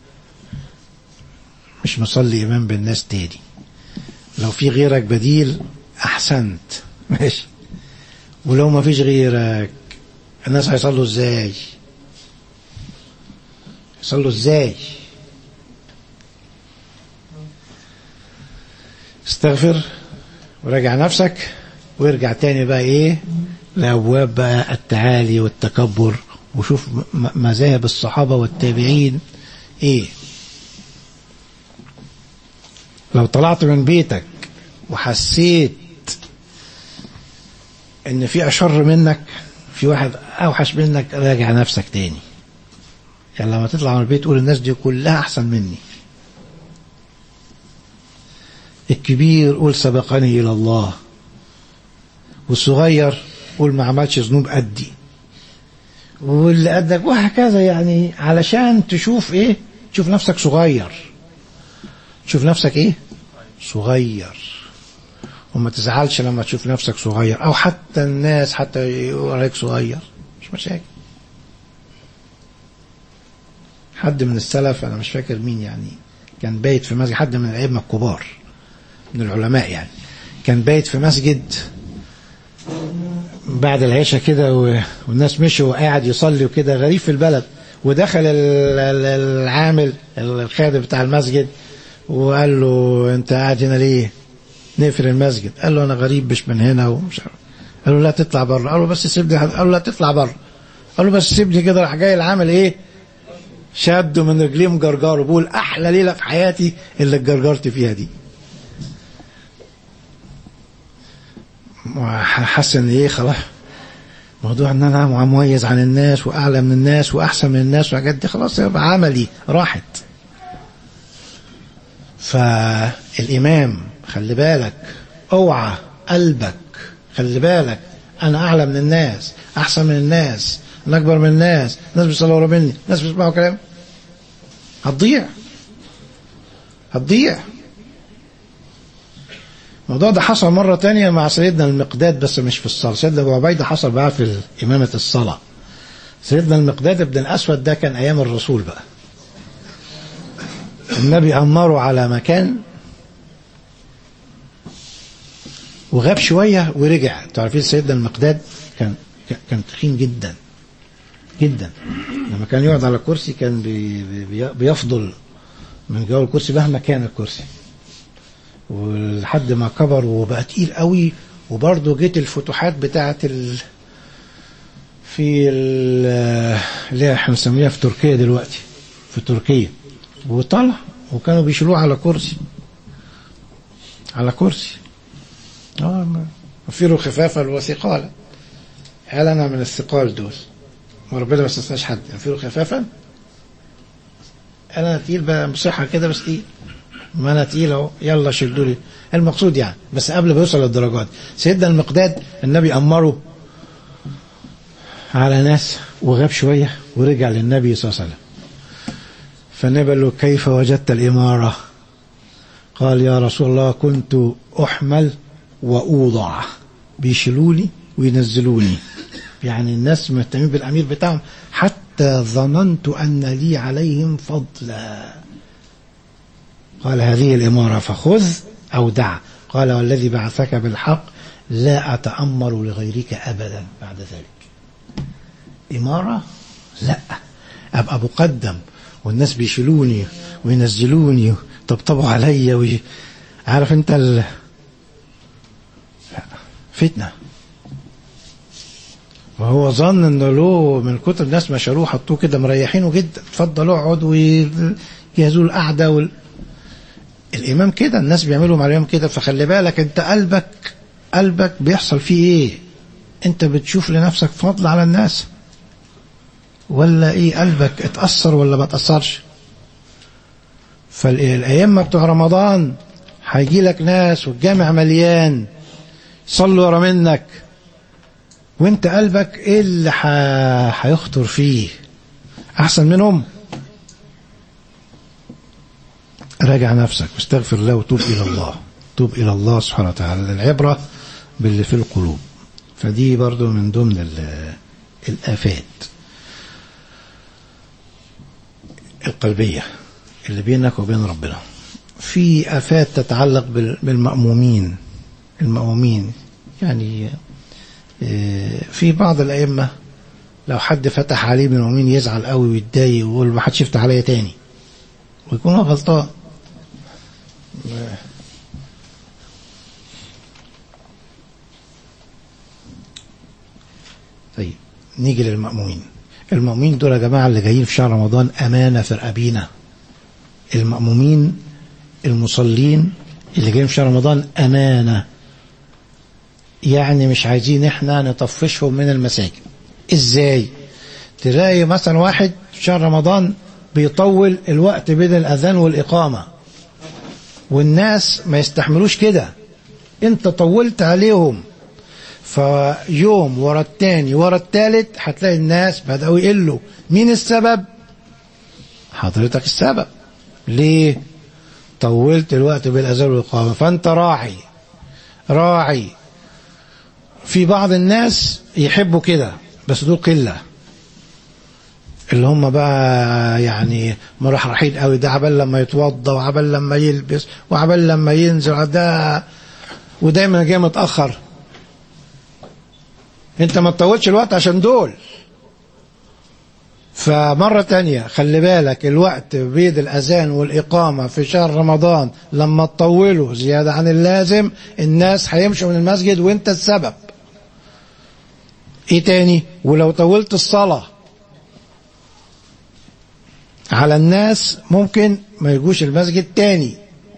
مش مصلي إمام بالناس تاني، لو في غيرك بديل أحسنت ماشي، ولو ما فيش غيرك الناس هيصلوا إزاي؟ يصلوا إزاي؟ استغفر وراجع نفسك ويرجع تاني بقى ايه لأبواب بقى التعالي والتكبر، وشوف مذاهب الصحابة والتابعين ايه. لو طلعت من بيتك وحسيت ان في اشر منك، في واحد اوحش منك، راجع نفسك تاني. يعني لما تطلع من البيت قول الناس دي كلها احسن مني. الكبير قول سبقني الى الله، والصغير قول ما عملش ذنوب قدي، واللي قدك، وهكذا. يعني علشان تشوف ايه، تشوف نفسك صغير، تشوف نفسك ايه صغير، وما تزعلش لما تشوف نفسك صغير، او حتى الناس حتى يقول عليك صغير، مش مشاكل. حد من السلف انا مش فاكر مين يعني، كان بايت في مسجد، حد من الائمه الكبار من العلماء يعني، كان بايت في مسجد بعد العشاء كده، والناس مشوا وقاعد يصلي وكده، غريب في البلد، ودخل العامل الخادم بتاع المسجد وقال له انت قاعد هنا ليه؟ نقفل المسجد. قال له انا غريب مش من هنا ومش عارف. قال له لا تطلع بره. قال له بس سيبني. قال له لا تطلع بره. قال له بس سيبني كده. راح جاي العامل ايه، شده من رجليه مجرجره، بيقول احلى ليله في حياتي اللي اتجرجرت فيها دي. حاسس ان ايه، خلاص موضوع ان انا مميز عن الناس واعلى من الناس واحسن من الناس والحاجات دي خلاص يبقى عملي راحت. فالامام خلي بالك، اوعى قلبك، خلي بالك انا اعلى من الناس، احسن من الناس، انا اكبر من الناس، الناس بيصلوا ورا مني، الناس بيسمعوا كلام، هتضيع هتضيع. الموضوع ده حصل مرة تانية مع سيدنا المقداد بس مش في الصلاة. سيدنا أبو عبيدة حصل بقى في إمامة الصلاة. سيدنا المقداد بن الأسود ده كان أيام الرسول بقى. النبي أمره على مكان وغاب شوية ورجع. تعرفين سيدنا المقداد كان كان تخين جدا جدا. لما كان يقعد على الكرسي كان بي بي بيفضل من جو الكرسي مهما كان الكرسي، ولحد ما كبر وبقى تقيل قوي. وبرضه جت الفتوحات بتاعه ال في اللي احنا بنسميها في تركيا دلوقتي، في تركيا، وطلع وكانوا بيشيلوه على كرسي على كرسي اه وفيروا خفافا وثقالا. هل انا من الثقال دول وربنا ما استثناش حد؟ ينفروا خفافا. انا تقيل بقى مصحة كده بس تقيل، ما انا تقيل اهو يلا شدوا لي المقصود يعني. بس قبل ما يوصل للدرجات سيدنا المقداد النبي امره على ناس وغاب شويه ورجع للنبي صلى الله عليه وسلم. فالنبي قال له كيف وجدت الاماره؟ قال يا رسول الله كنت احمل واوضع، بيشيلوني وينزلوني، يعني الناس مهتمين بالامير بتاعهم حتى ظننت ان لي عليهم فضلا. قال هذه الاماره فخذ او دع. قال والذي بعثك بالحق لا اتامر لغيرك ابدا بعد ذلك. اماره لا، ابقى مقدم والناس بيشيلوني وينزلوني طبطبوا عليا وي... عارف انت ال... فتنه. وهو ظن انه له من كتر الناس ما شالوه حطوه كده مريحينه جدا، اتفضل اقعد ويجهزوا القعده وال... الامام كده الناس بيعملوا مع الامام كده. فخلي بالك انت قلبك قلبك بيحصل فيه ايه؟ انت بتشوف لنفسك فضل على الناس ولا ايه؟ قلبك اتأثر ولا ما اتأثرش؟ فالايام بتوع رمضان هيجي لك ناس والجامع مليان صلوا ورا منك، وانت قلبك ايه اللي هيخطر فيه؟ احسن منهم؟ راجع نفسك واستغفر الله وتوب الى الله، توب الى الله سبحانه وتعالى. العبرة باللي في القلوب. فدي برضو من ضمن الآفات القلبية اللي بينك وبين ربنا. في آفات تتعلق بالمأمومين. المأمومين يعني في بعض الأئمة لو حد فتح عليه من المأمومين يزعل قوي ويتضايق ويقول ما حدش يفتح عليا تاني ويكون هو غلطان. طيب نيجي للمأمومين. المأمومين دول يا جماعة اللي جايين في شهر رمضان أمانة في رقابينا. المأمومين المصلين اللي جايين في شهر رمضان أمانة، يعني مش عايزين احنا نطفشهم من المساجد. ازاي؟ تلاقي مثلا واحد في شهر رمضان بيطول الوقت بين الأذان والإقامة والناس ما يستحملوش كده، انت طولت عليهم، فيوم ورا التاني ورا التالت هتلاقي الناس بدأوا يقلوا. مين السبب؟ حضرتك السبب. ليه؟ طولت الوقت بالأذان والإقامة. فأنت راعي راعي. في بعض الناس يحبوا كده بس دول قلة، اللي هم بقى يعني مرحرحين قوي، ده عبال لما يتوضى وعبال لما يلبس وعبال لما ينزل ده، ودايما جاي متأخر. انت ما تطولش الوقت عشان دول. فمرة تانية خلي بالك الوقت بين الأذان والإقامة في شهر رمضان لما تطوله زيادة عن اللازم الناس هيمشوا من المسجد وانت السبب. ايه تاني؟ ولو طولت الصلاة على الناس ممكن ما يجوش المسجد تاني.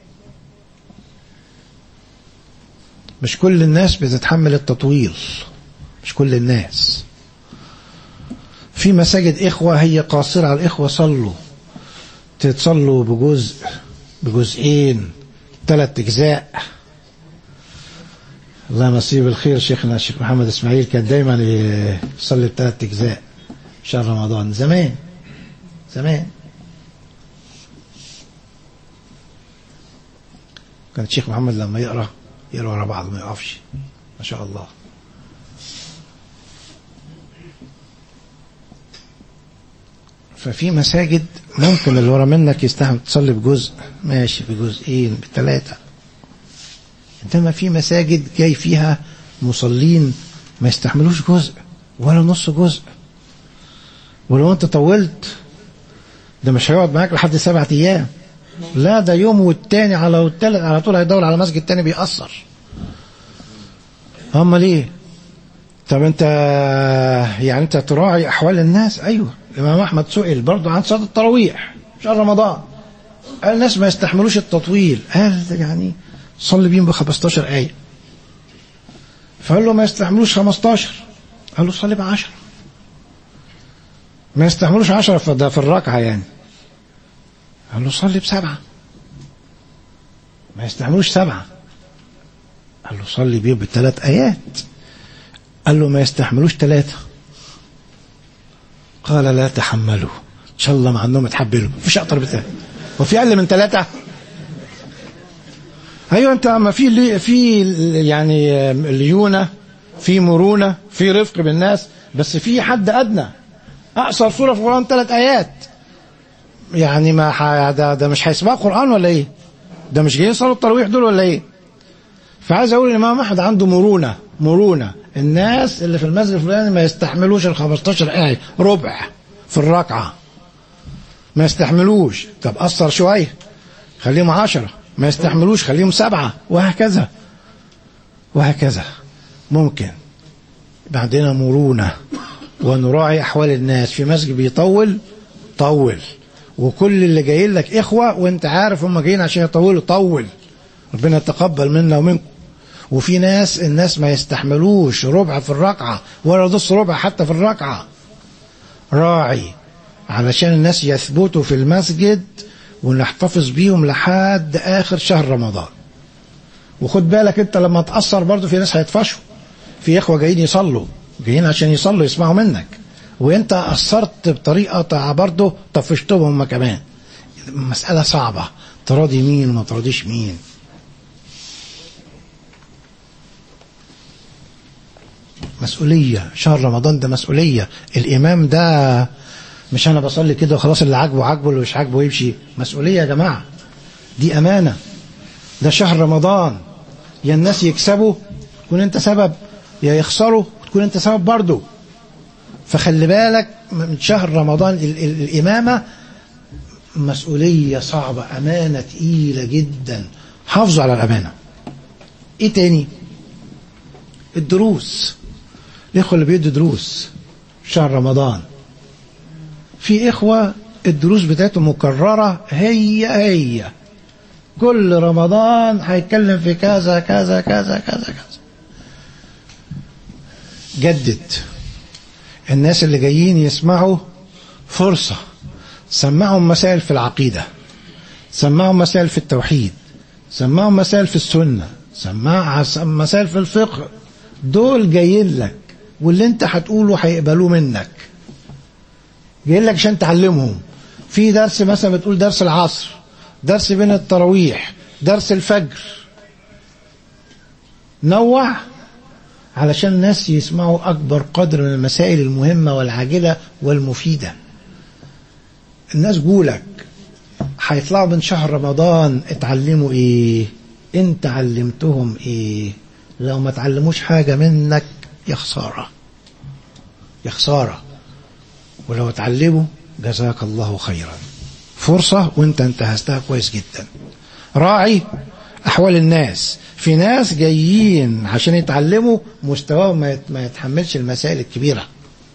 مش كل الناس بتتحمل التطويل، مش كل الناس. في مساجد إخوة هي قاصرة على الإخوة، صلوا تتصلوا بجزء بجزئين ثلاث أجزاء. الله يمسيه بالخير شيخنا الشيخ محمد إسماعيل كان دايما يصلي بثلاث أجزاء شهر رمضان زمان زمان. كان الشيخ محمد لما يقرأ يقرا ورا بعض ما يقفش، ما شاء الله. ففي مساجد ممكن اللي ورا منك يستحمل تصلي بجزء، ماشي، بجزئين، بثلاثة. انما في مساجد جاي فيها مصلين ما يستحملوش جزء ولا نص جزء، ولو انت طولت ده مش هيقعد معاك لحد سبعة ايام، لا ده يوم والتاني على والتالت على طول هيدور على مسجد تاني بيأثر. هم ليه؟ طب انت يعني انت تراعي احوال الناس. ايوه، الامام احمد سئل برضه عن صلاه التراويح شهر رمضان، قال الناس ما يستحملوش التطويل، قال يعني صلي بيهم ب خمستاشر آية. فقال له ما يستحملوش خمستاشر، قال له صلي بعشرة. ما يستحملوش عشرة فده في الركعة يعني، قال له صلي بسبعة. ما يستحملوش سبعة، قال له صلي بيهم بالثلاث آيات. قال له ما يستحملوش ثلاثة، قال لا تحملوا، إن شاء الله مع أنهم يتحبلوا، مفيش أكتر بثلاثة، وفي أقل من ثلاثة. أيوة أنت ما في اللي في يعني ليونة، في مرونة، في رفق بالناس، بس في حد أدنى. أقصر سورة في القرآن ثلاث آيات، يعني ما ح... ده, ده مش هيسمعوا قرآن ولا إيه؟ ده مش جايين يصلوا التراويح دول ولا إيه؟ فعايز أقول الإمام أحمد عنده مرونة، مرونة. الناس اللي في المسجد الفلاني ما يستحملوش ال خمستاشر آية، ربع في الركعة ما يستحملوش، طب قصر شوية خليهم عشرة، ما يستحملوش خليهم سبعة، وهكذا وهكذا. ممكن بعدنا مرونة ونراعي أحوال الناس. في مسجد بيطول طول، وكل اللي جايين لك إخوة وانت عارف هم جايين عشان يطولوا، طول، ربنا يتقبل منا ومنكم. وفي ناس الناس ما يستحملوش ربع في الركعة ولا نص ربع حتى في الركعة. راعي علشان الناس يثبتوا في المسجد ونحتفظ بيهم لحد آخر شهر رمضان. وخد بالك انت لما تأثر برضو في ناس هيتفشوا، في إخوة جايين يصلوا، جايين عشان يصلوا يسمعوا منك، وانت أثرت بطريقة برضو طفشتهم هم كمان. مسألة صعبة، تراضي مين وما تراضيش مين. مسؤولية، شهر رمضان ده مسؤولية. الإمام ده مش أنا بصلي كده وخلاص، اللي عاجبه عاجبه اللي مش عاجبه يمشي. مسؤولية يا جماعة، دي أمانة. ده شهر رمضان، يا الناس يكسبوا تكون أنت سبب، يا يخسروا تكون أنت سبب برضو. فخلي بالك من شهر رمضان. ال ال الإمامة مسؤولية صعبة، أمانة تقيلة جدا. حافظوا على الأمانة. إيه تاني؟ الدروس. الإخوة اللي بيدوا دروس شهر رمضان، في إخوة الدروس بتاعتهم مكررة، هي هي كل رمضان هيتكلم في كذا كذا كذا كذا كذا. جدد. الناس اللي جايين يسمعوا فرصة، سمعهم مسائل في العقيدة، سمعهم مسائل في التوحيد، سمعهم مسائل في السنة، سمع مسائل في الفقه. دول جايين لك واللي انت هتقوله هيقبلوه منك، جايين لك عشان تعلمهم. في درس مثلا بتقول درس العصر، درس بين التراويح، درس الفجر، نوع علشان الناس يسمعوا أكبر قدر من المسائل المهمة والعاجلة والمفيدة. الناس جولك هيطلعوا من شهر رمضان اتعلموا ايه؟ انت علمتهم ايه؟ لو ما تعلموش حاجة منك يا خسارة، يا خسارة. ولو اتعلموا جزاك الله خيرا، فرصة وانت انتهزتها كويس جدا. راعي أحوال الناس. في ناس جايين عشان يتعلموا مستواهم ما يتحملش المسائل الكبيرة،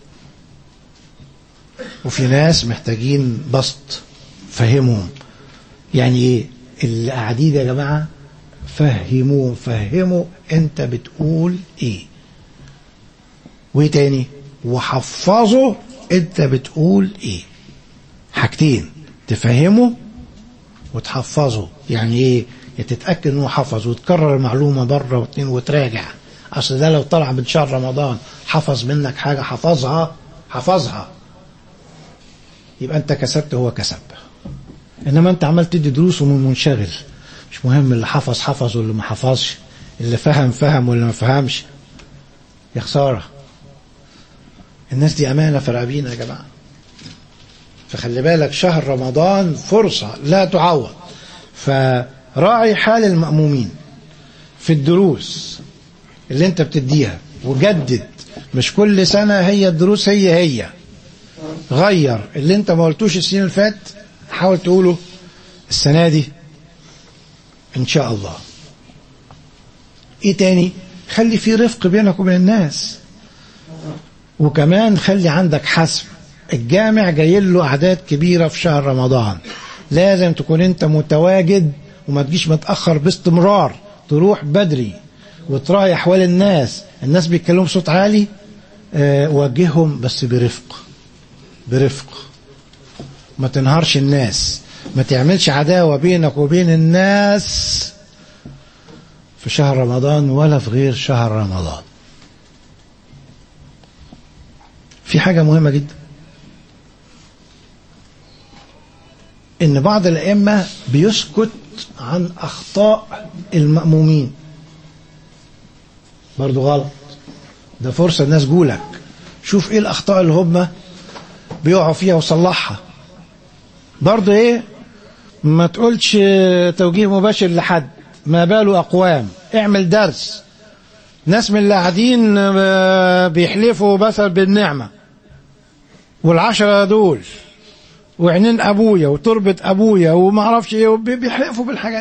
وفي ناس محتاجين بسط، فهمهم. يعني ايه اللي قاعدين يا جماعة؟ فهموهم، فهموا انت بتقول ايه. وايه تاني؟ وحفظوا انت بتقول ايه. حاجتين، تفهموا وتحفظوا. يعني ايه؟ تتأكد انه حفظ وتكرر المعلومة مرة واثنين وتراجع. اصل ده لو طلع من شهر رمضان حفظ منك حاجة، حفظها حفظها يبقى انت كسبت هو كسب. انما انت عمال تدي دروس ومنشغل، مش مهم اللي حفظ حفظ واللي ما حفظش. اللي فهم فهم واللي ما فهمش يا خسارة. الناس دي أمانة في رقابينا يا جماعة. فخلي بالك شهر رمضان فرصة لا تعوض. فراعي حال المأمومين في الدروس اللي انت بتديها وجدد، مش كل سنة هي الدروس هي هي. غير اللي انت ما قلتوش السنين اللي فات حاول تقوله السنة دي ان شاء الله. ايه تاني؟ خلي في رفق بينك وبين الناس، وكمان خلي عندك حسب. الجامع جاي له اعداد كبيرة في شهر رمضان، لازم تكون انت متواجد وما تجيش متأخر باستمرار، تروح بدري وتراعي احوال الناس. الناس بيتكلموا بصوت عالي، أه وجههم بس برفق برفق. ما تنهارش الناس، ما تعملش عداوة بينك وبين الناس في شهر رمضان ولا في غير شهر رمضان. في حاجة مهمة جدا، ان بعض الائمة بيسكت عن اخطاء المأمومين. برضو غلط، ده فرصة الناس جولك شوف ايه الاخطاء اللي هم بيقعوا فيها وصلحها. برضو ايه، ما تقولش توجيه مباشر لحد، ما باله اقوام. اعمل درس. ناس من اللي قاعدين بيحلفوا مثلا بالنعمة والعشرة دول وعينين ابويا وتربة ابويا وما اعرفش ايه، بيحلفوا بالحاجات.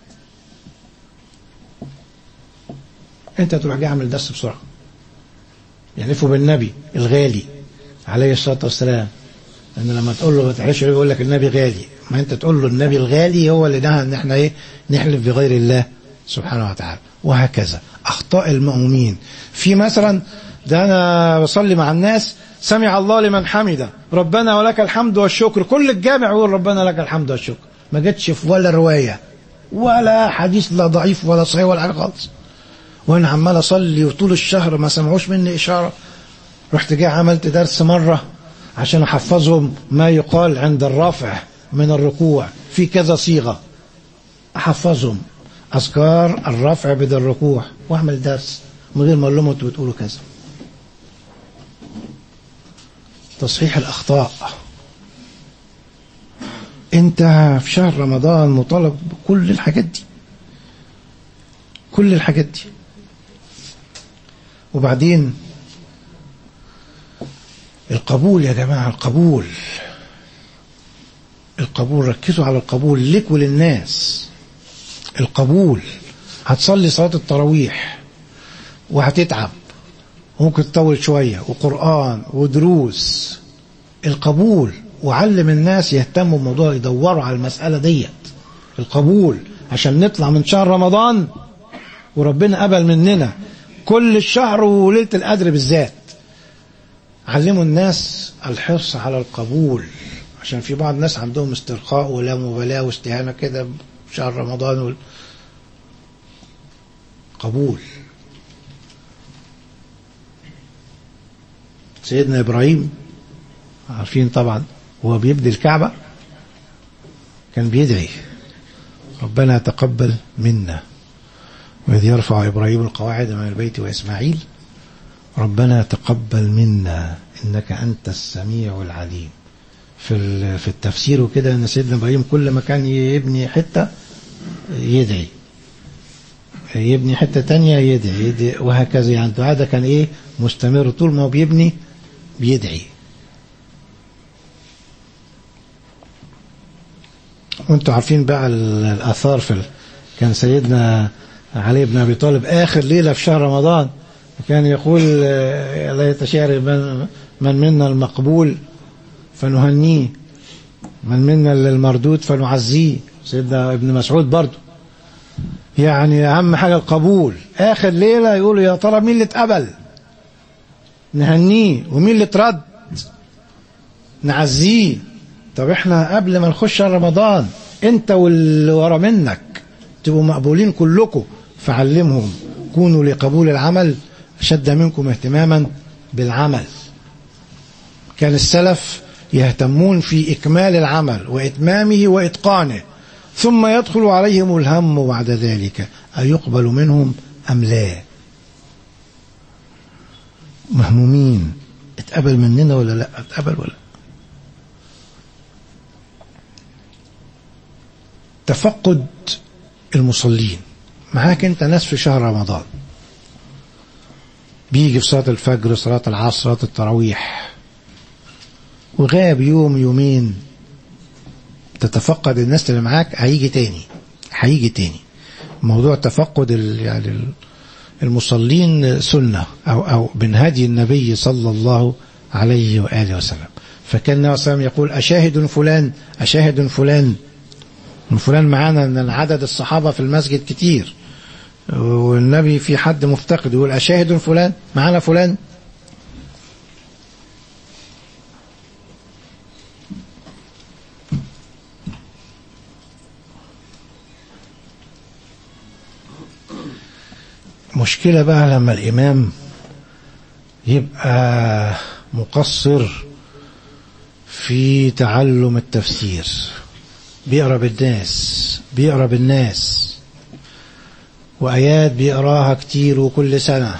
انت تروح جاي اعمل درس بسرعة. يحلفوا بالنبي الغالي عليه الصلاة والسلام، ان لما تقول له ما تحلفش يقول لك النبي غالي. ما انت تقول له النبي الغالي هو اللي نهى ان احنا ايه نحلف بغير الله سبحانه وتعالى. وهكذا اخطاء المأمومين. في مثلا ده انا بصلي مع الناس سمع الله لمن حمده ربنا ولك الحمد والشكر، كل الجامع يقول ربنا لك الحمد والشكر. ما جتش في ولا رواية ولا حديث، لا ضعيف ولا صحيح ولا حاجة خالص. وانا عمال اصلي وطول الشهر ما سمعوش مني اشارة. رحت جاي عملت درس مرة عشان احفظهم ما يقال عند الرفع من الركوع في كذا صيغة، احفظهم اذكار الرفع بدل الركوع، واعمل درس من غير ما اقول لهم انتوا بتقولوا كذا. تصحيح الاخطاء. انت في شهر رمضان مطالب بكل الحاجات دي، كل الحاجات دي. وبعدين القبول يا جماعة، القبول القبول ركزوا على القبول لك وللناس. القبول، هتصلي صلاة التراويح وهتتعب ممكن تطول شوية وقرآن ودروس. القبول، وعلم الناس يهتموا بموضوع يدوروا على المسألة ديت القبول، عشان نطلع من شهر رمضان وربنا قبل مننا كل الشهر وليلة القدر بالذات. علموا الناس الحرص على القبول، عشان في بعض الناس عندهم استرخاء ولا مبالاة واستهانة كده بشهر رمضان وال... قبول. سيدنا إبراهيم عارفين طبعا وهو بيبني الكعبة كان بيدعي ربنا تقبل منا، وإذ يرفع إبراهيم القواعد من البيت وإسماعيل ربنا تقبل منا إنك أنت السميع العليم. في في التفسير وكده ان سيدنا ابراهيم كل ما كان يبني حته يدعي، يبني حته تانية يدعي, يدعي وهكذا. يعني الدعاء ده كان ايه مستمر طول ما هو بيبني بيدعي. وانتوا عارفين بقى الاثار في ال... كان سيدنا علي بن ابي طالب اخر ليله في شهر رمضان كان يقول لا يتشعر من, من منا المقبول فنهنيه، من منا للمردود فنعزيه. سيدنا ابن مسعود برضو يعني اهم حاجه القبول. اخر ليله يقولوا يا ترى مين اللي اتقبل نهنيه، ومين اللي اترد نعزيه. طب احنا قبل ما نخش شهر رمضان انت واللي ورا منك تبقوا مقبولين كلكم، فعلمهم كونوا لقبول العمل شد منكم اهتماما بالعمل. كان السلف يهتمون في إكمال العمل وإتمامه وإتقانه، ثم يدخل عليهم الهم بعد ذلك أيقبل منهم أم لا؟ مهمومين اتقبل مننا ولا لا؟ اتقبل ولا لا؟ تفقد المصلين. معاك انت ناس في شهر رمضان بيجي في صلاة الفجر، صلاة العصر، صلاة التراويح، وغاب يوم يومين، تتفقد الناس اللي معاك، هيجي تاني هيجي تاني. موضوع تفقد يعني المصلين سنة أو أو من هدي النبي صلى الله عليه وآله وسلم. فكان النبي صلى الله عليه وسلم يقول أشاهد فلان أشاهد فلان من فلان معانا، أن عدد الصحابة في المسجد كتير، والنبي في حد مفتقد يقول أشاهد فلان معانا فلان. مشكلة بقى لما الإمام يبقى مقصر في تعلم التفسير، بيقرأ بالناس بيقرأ بالناس وآيات بيقراها كتير وكل سنة،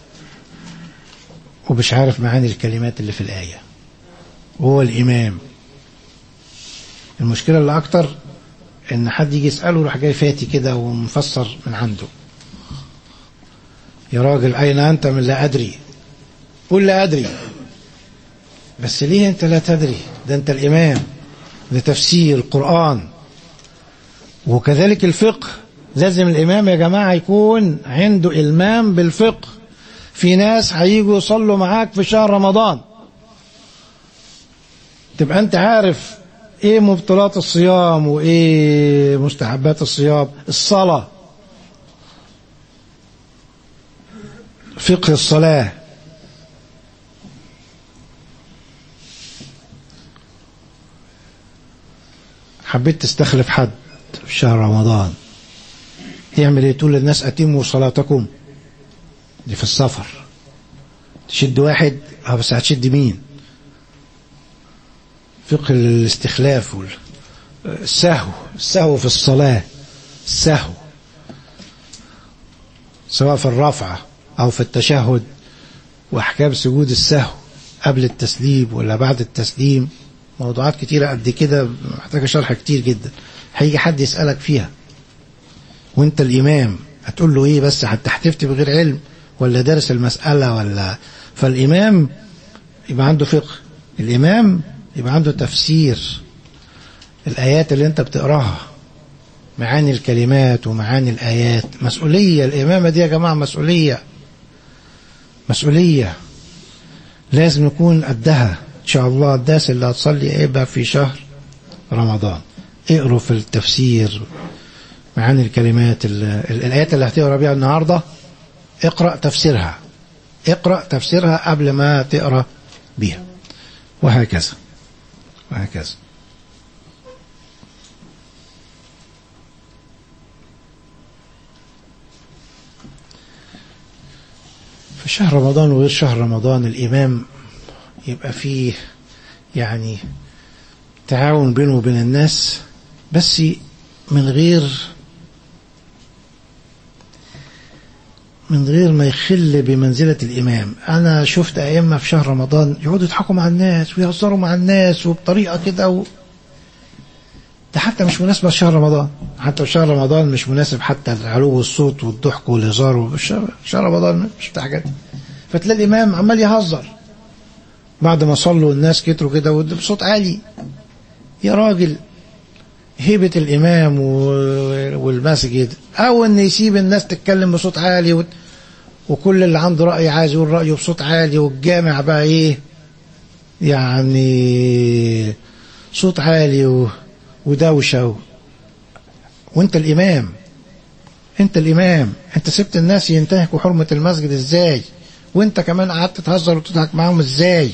ومش عارف معاني الكلمات اللي في الآية، وهو الإمام. المشكلة اللي أكتر إن حد يجي يسأله راح جاي فاتي كده ومفسر من عنده. يا راجل أين أنت من لا أدري؟ قل لا أدري. بس ليه أنت لا تدري؟ ده أنت الإمام، ده تفسير القرآن. وكذلك الفقه، لازم الإمام يا جماعة يكون عنده إلمام بالفقه. في ناس هيجوا يصلوا معاك في شهر رمضان، تبقى أنت عارف إيه مبطلات الصيام وإيه مستحبات الصيام، الصلاة، فقه الصلاة. حبيت تستخلف حد في شهر رمضان، تعمل ايه؟ تقول للناس اتموا صلاتكم، دي في السفر. تشد واحد، اه بس هتشد مين؟ فقه الاستخلاف والسهو، السهو في الصلاة، السهو سواء في الرفعة أو في التشهد، وأحكام سجود السهو قبل التسليم ولا بعد التسليم. موضوعات كتيرة قد كده محتاجة شرح كتير جدا، هيجي حد يسألك فيها وانت الإمام، هتقول له ايه؟ بس حتى هتفتي بغير علم ولا دارس المسألة ولا؟ فالإمام يبقى عنده فقه، الإمام يبقى عنده تفسير الآيات اللي انت بتقراها، معاني الكلمات ومعاني الآيات. مسؤولية الإمامة دي يا جماعة، مسؤولية مسؤولية لازم نكون قدها إن شاء الله. الناس اللي هتصلي يبقى في شهر رمضان اقروا في التفسير، معاني الكلمات، الآيات اللي هتقرأ بيها النهاردة اقرأ تفسيرها، اقرأ تفسيرها قبل ما تقرأ بيها، وهكذا وهكذا. في شهر رمضان وغير شهر رمضان الإمام يبقى فيه يعني تعاون بينه وبين الناس، بس من غير من غير ما يخل بمنزلة الإمام. أنا شفت أئمة في شهر رمضان يقعدوا يضحكوا مع الناس ويهزروا مع الناس وبطريقة كده و... ده حتى مش مناسبة لشهر رمضان، حتى في شهر رمضان مش مناسب حتى العلو الصوت والضحك والهزار. شهر رمضان مش بتاع حاجات. فتلاقي الإمام عمال يهزر بعد ما صلوا الناس كتروا كده بصوت عالي. يا راجل هيبة الإمام والمسجد، أو أن يسيب الناس تتكلم بصوت عالي وكل اللي عنده رأي عايز يقول رأيه بصوت عالي، والجامع بقى إيه يعني صوت عالي ودوشة و... وانت الإمام انت الإمام انت سبت الناس ينتهكوا حرمة المسجد ازاي؟ وانت كمان قعدت تهزر وتضحك معاهم ازاي؟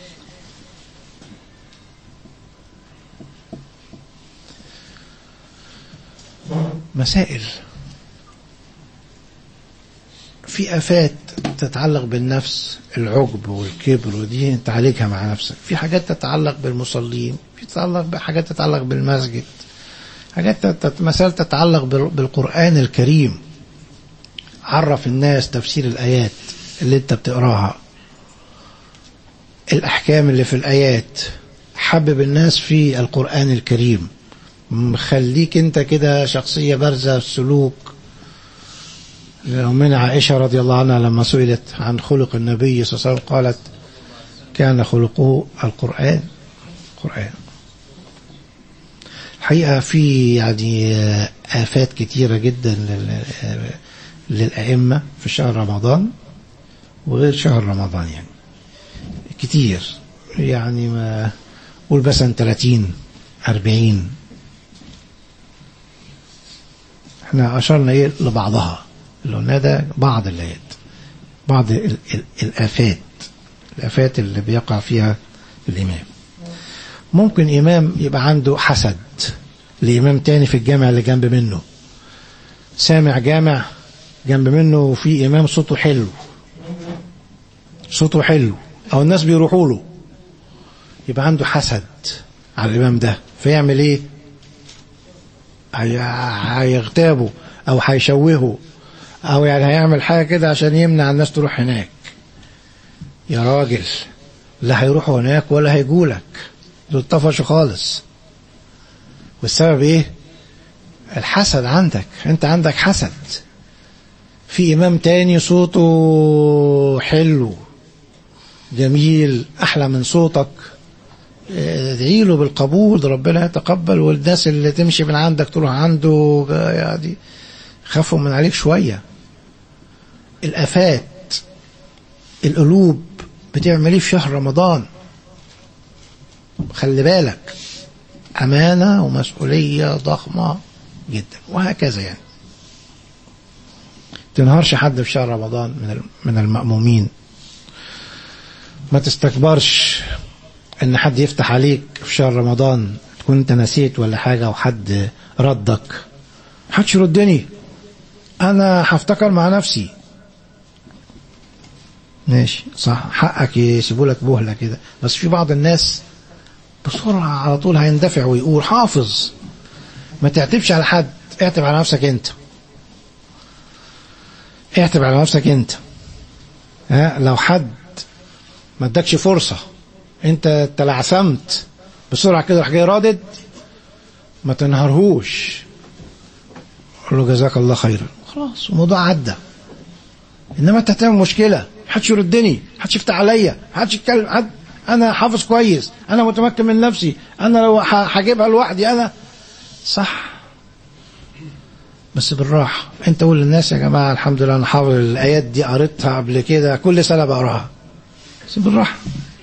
مسائل في آفات تتعلق بالنفس، العجب والكبر، ودي انت عليكها مع نفسك. في حاجات تتعلق بالمصلين، في تتعلق بحاجات تتعلق بالمسجد، حاجات مسائل تتعلق بالقرآن الكريم. عرف الناس تفسير الآيات اللي انت بتقراها، الأحكام اللي في الآيات، حبب الناس في القرآن الكريم، خليك انت كده شخصية بارزة في السلوك. ومن عائشة رضي الله عنها لما سئلت عن خلق النبي صلى الله عليه وسلم قالت كان خلقه القرآن. القرآن الحقيقة في يعني آفات كتيرة جدا للأئمة في شهر رمضان وغير شهر رمضان، يعني كتير، يعني ما قول مثلا ثلاثين أربعين. احنا أشرنا ايه لبعضها اللي قلنا ده بعض الآيات، بعض ال ال الآفات الآفات اللي بيقع فيها الإمام. ممكن إمام يبقى عنده حسد لإمام تاني في الجامع اللي جنب منه، سامع جامع جنب منه وفي إمام صوته حلو، صوته حلو أو الناس بيروحوا له، يبقى عنده حسد على الإمام ده، فيعمل إيه؟ هيغتابه أو هيشوهه أو يعني هيعمل حاجة كده عشان يمنع الناس تروح هناك. يا راجل لا هيروحوا هناك ولا هيجولك، دول طفشوا خالص. والسبب ايه؟ الحسد عندك، انت عندك حسد في امام تاني صوته حلو جميل احلى من صوتك، ادعي له بالقبول ربنا يتقبل، والناس اللي تمشي من عندك تروح عنده يعني خافوا من عليك شوية. الآفات القلوب بتعمل ايه في شهر رمضان؟ خلي بالك، أمانة ومسؤولية ضخمة جدا، وهكذا. يعني تنهارش حد في شهر رمضان من من المأمومين، ما تستكبرش ان حد يفتح عليك في شهر رمضان تكون انت نسيت ولا حاجة وحد ردك. محدش يردني، انا هفتكر مع نفسي. ماشي صح، حقك يسيبوا لك بوهلة كده، بس في بعض الناس بسرعة على طول هيندفع ويقول. حافظ، ما تعتبش على حد، اعتب على نفسك انت، اعتب على نفسك انت. ها لو حد ما ادكش فرصة انت تلعثمت بسرعة كده راح جاي رادد، ما تنهرهوش، قول له جزاك الله خيرا، خلاص الموضوع عدى. انما انت هتعمل مشكلة، محدش يردني، محدش يفتح عليا، محدش يتكلم، حد انا حافظ كويس، انا متمكن من نفسي، انا لو هجيبها لوحدي انا صح. بس بالراحة، انت قول للناس يا جماعة الحمد لله انا حافظ الايات دي، قريتها قبل كده كل سنة بقراها، بس بالراحة.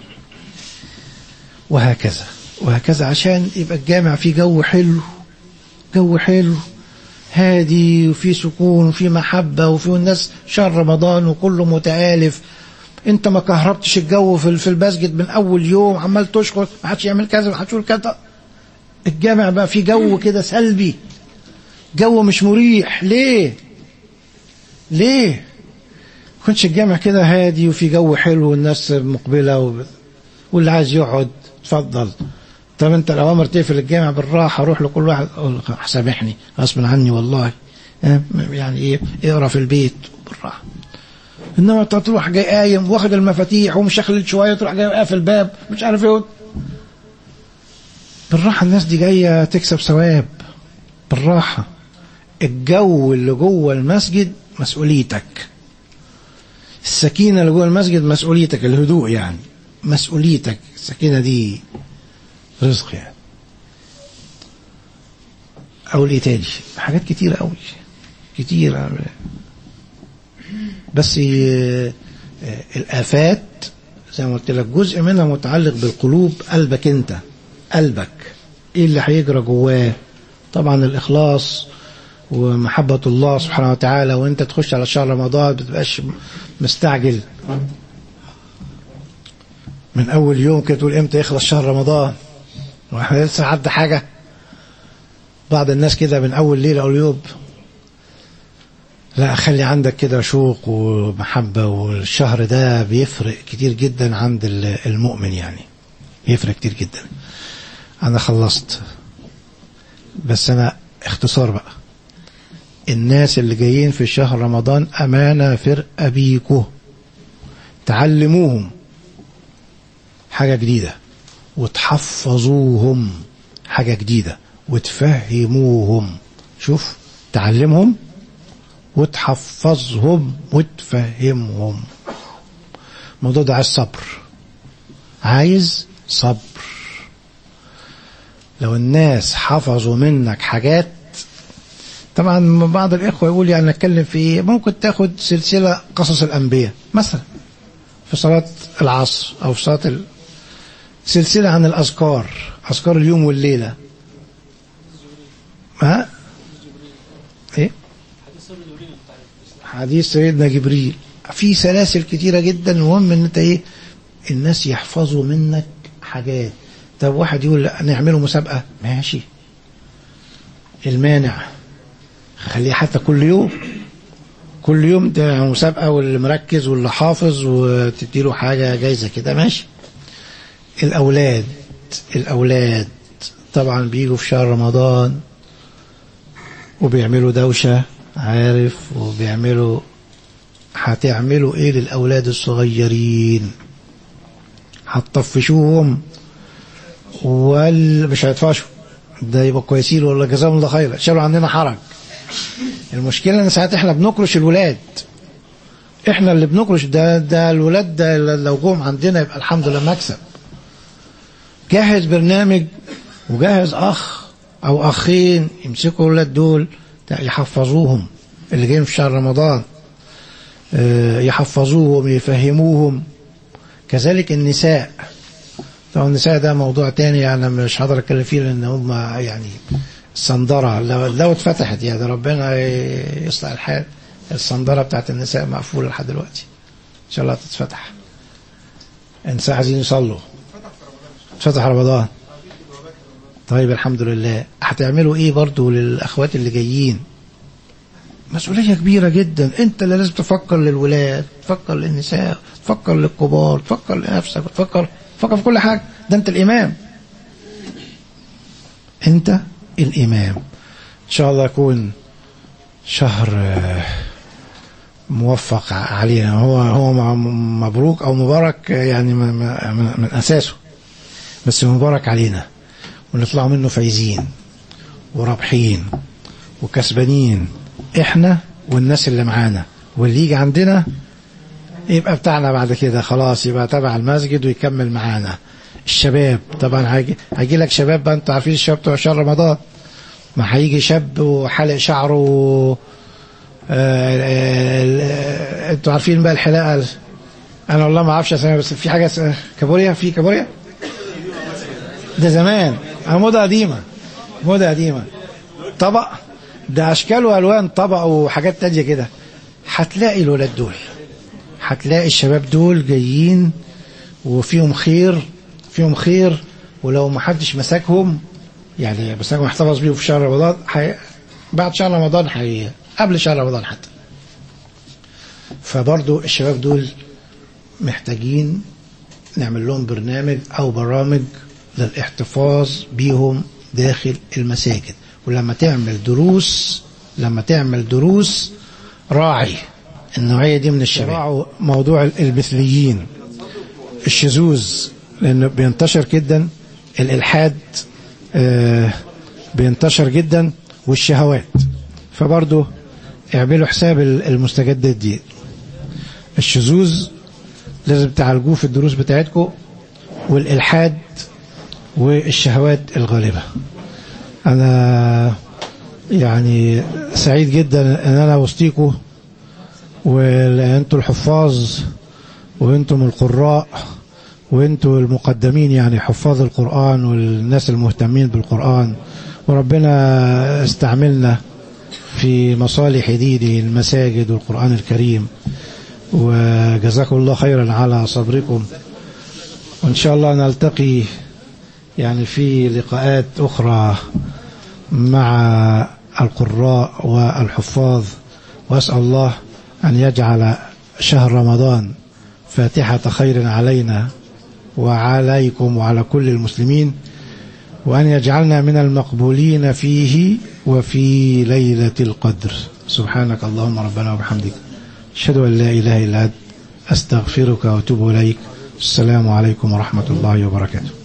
وهكذا وهكذا، عشان يبقى الجامع فيه جو حلو، جو حلو هادي وفي سكون وفي محبة وفي الناس شهر رمضان وكله متآلف. انت ما كهربتش الجو في في المسجد من اول يوم، عمال تشكر ما حدش يعمل كذا ما حدش يقول كذا. الجامع بقى فيه جو كده سلبي، جو مش مريح. ليه ليه ما كنتش الجامع كده هادي وفي جو حلو والناس مقبلة و... واللي عايز يقعد اتفضل. طب انت الاوامر تقفل الجامع بالراحه، روح لكل واحد قول سامحني غصب عني والله، يعني ايه، اقرا في البيت بالراحه. انما انت تروح جاي قايم واخد المفاتيح ومشخلل شويه، تروح جاي قافل الباب مش عارف ايه. بالراحه، الناس دي جايه تكسب ثواب، بالراحه. الجو اللي جوه المسجد مسؤوليتك، السكينه اللي جوه المسجد مسؤوليتك، الهدوء يعني مسؤوليتك. السكينه دي رزق يعني. أقول إيه تاني؟ حاجات كتيرة أوي كتير، بس الآفات زي ما قلت لك جزء منها متعلق بالقلوب. قلبك أنت، قلبك إيه اللي هيجرى جواه؟ طبعا الإخلاص ومحبة الله سبحانه وتعالى. وأنت تخش على شهر رمضان بتبقاش مستعجل من أول يوم كده تقول إمتى يخلص شهر رمضان واحنا لسه عدى حاجة. بعض الناس كده من أول ليلة أو يوم. لا، خلي عندك كده شوق ومحبة، والشهر ده بيفرق كتير جدا عند المؤمن، يعني يفرق كتير جدا. أنا خلصت، بس أنا اختصار بقى. الناس اللي جايين في شهر رمضان أمانة فرقة بيكو، تعلموهم حاجة جديدة وتحفظوهم حاجة جديدة وتفهموهم. شوف، تعلمهم وتحفظهم وتفهمهم. الموضوع ده عايز صبر، عايز صبر. لو الناس حفظوا منك حاجات، طبعا بعض الإخوة يقول يعني نتكلم في، ممكن تاخد سلسلة قصص الأنبياء مثلا في صلاة العصر أو في صلاة ال... سلسلة عن الأذكار، أذكار اليوم والليلة. ها إيه؟ حديث سيدنا جبريل. في سلاسل كتيرة جدا. المهم ان انت ايه، الناس يحفظوا منك حاجات. طب واحد يقول لا نعمله مسابقة، ماشي، المانع خليه حتى كل يوم، كل يوم ده مسابقة، واللي مركز واللي حافظ وتديله حاجة جايزة كده، ماشي. الأولاد الأولاد طبعا بيجوا في شهر رمضان وبيعملوا دوشة، عارف، وبيعملوا، هتعملوا ايه للأولاد الصغيرين؟ هتطفشوهم ولا مش هيطفشوا؟ ده يبقى كويسين ولا جزاهم الله خيرا، شالوا عننا حرج. المشكلة ان ساعات احنا بنكرش الولاد، احنا اللي بنكرش. ده ده الولاد ده لو جم عندنا يبقى الحمد لله مكسب. جهز برنامج وجهز اخ او اخين يمسكوا الولاد دول يحفظوهم اللي جايين في شهر رمضان، يحفظوهم يفهموهم. كذلك النساء. طبعا النساء ده موضوع تاني انا مش هقدر اتكلم فيه لان هم يعني الصندرة لو, لو اتفتحت، يعني ربنا يصلح الحال، الصندرة بتاعت النساء مقفولة لحد دلوقتي، ان شاء الله تتفتح. النساء عايزين يصلوا، اتفتح رمضان. طيب الحمد لله. هتعملوا ايه برضو للاخوات اللي جايين؟ مسؤولية كبيرة جدا. انت اللي لازم تفكر للولاد، تفكر للنساء، تفكر للكبار، تفكر لنفسك، تفكر تفكر في كل حاجة. ده انت الامام، انت الامام. ان شاء الله يكون شهر موفق علينا. هو هو مبروك او مبارك يعني من اساسه، بس مبارك علينا ونطلع منه فايزين ورابحين وكسبانين، احنا والناس اللي معانا، واللي يجي عندنا يبقى بتاعنا بعد كده خلاص، يبقى تبع المسجد ويكمل معانا. الشباب طبعا هيجي هيجي لك شباب بقى، انتوا عارفين الشباب بتوع شهر رمضان، ما هيجي شاب وحلق شعره، انتوا عارفين بقى الحلاقه. انا والله ما اعرفش اسمها، بس في حاجه كابوريا، في كابوريا ده زمان، موضه قديمه، موضه قديمه. طبق ده اشكال والوان، طبق وحاجات تانية كده. هتلاقي الولاد دول، هتلاقي الشباب دول جايين وفيهم خير، فيهم خير. ولو ما حدش مسكهم يعني، بس انا محتفظ بيهم في شهر رمضان، حي... بعد شهر رمضان حي... قبل شهر رمضان حتى. فبرضو الشباب دول محتاجين نعمل لهم برنامج او برامج للاحتفاظ بيهم داخل المساجد. ولما تعمل دروس، لما تعمل دروس راعي النوعية دي من الشباب. موضوع المثليين، الشذوذ، لأنه بينتشر جدا، الإلحاد آه بينتشر جدا، والشهوات. فبرضه اعملوا حساب المستجدات دي. الشذوذ لازم تعالجوه في الدروس بتاعتكم، والإلحاد والشهوات الغالبة. أنا يعني سعيد جدا أن أنا وسطيكم، وأنتم الحفاظ وأنتم القراء وأنتم المقدمين، يعني حفاظ القرآن والناس المهتمين بالقرآن. وربنا استعملنا في مصالح دينه، المساجد والقرآن الكريم. وجزاكم الله خيرا على صبركم، وإن شاء الله نلتقي يعني في لقاءات أخرى مع القراء والحفاظ. وأسأل الله أن يجعل شهر رمضان فاتحة خير علينا وعليكم وعلى كل المسلمين. وأن يجعلنا من المقبولين فيه وفي ليلة القدر. سبحانك اللهم ربنا وبحمدك، أشهد أن لا إله إلا أنت، أستغفرك وأتوب إليك. السلام عليكم ورحمة الله وبركاته.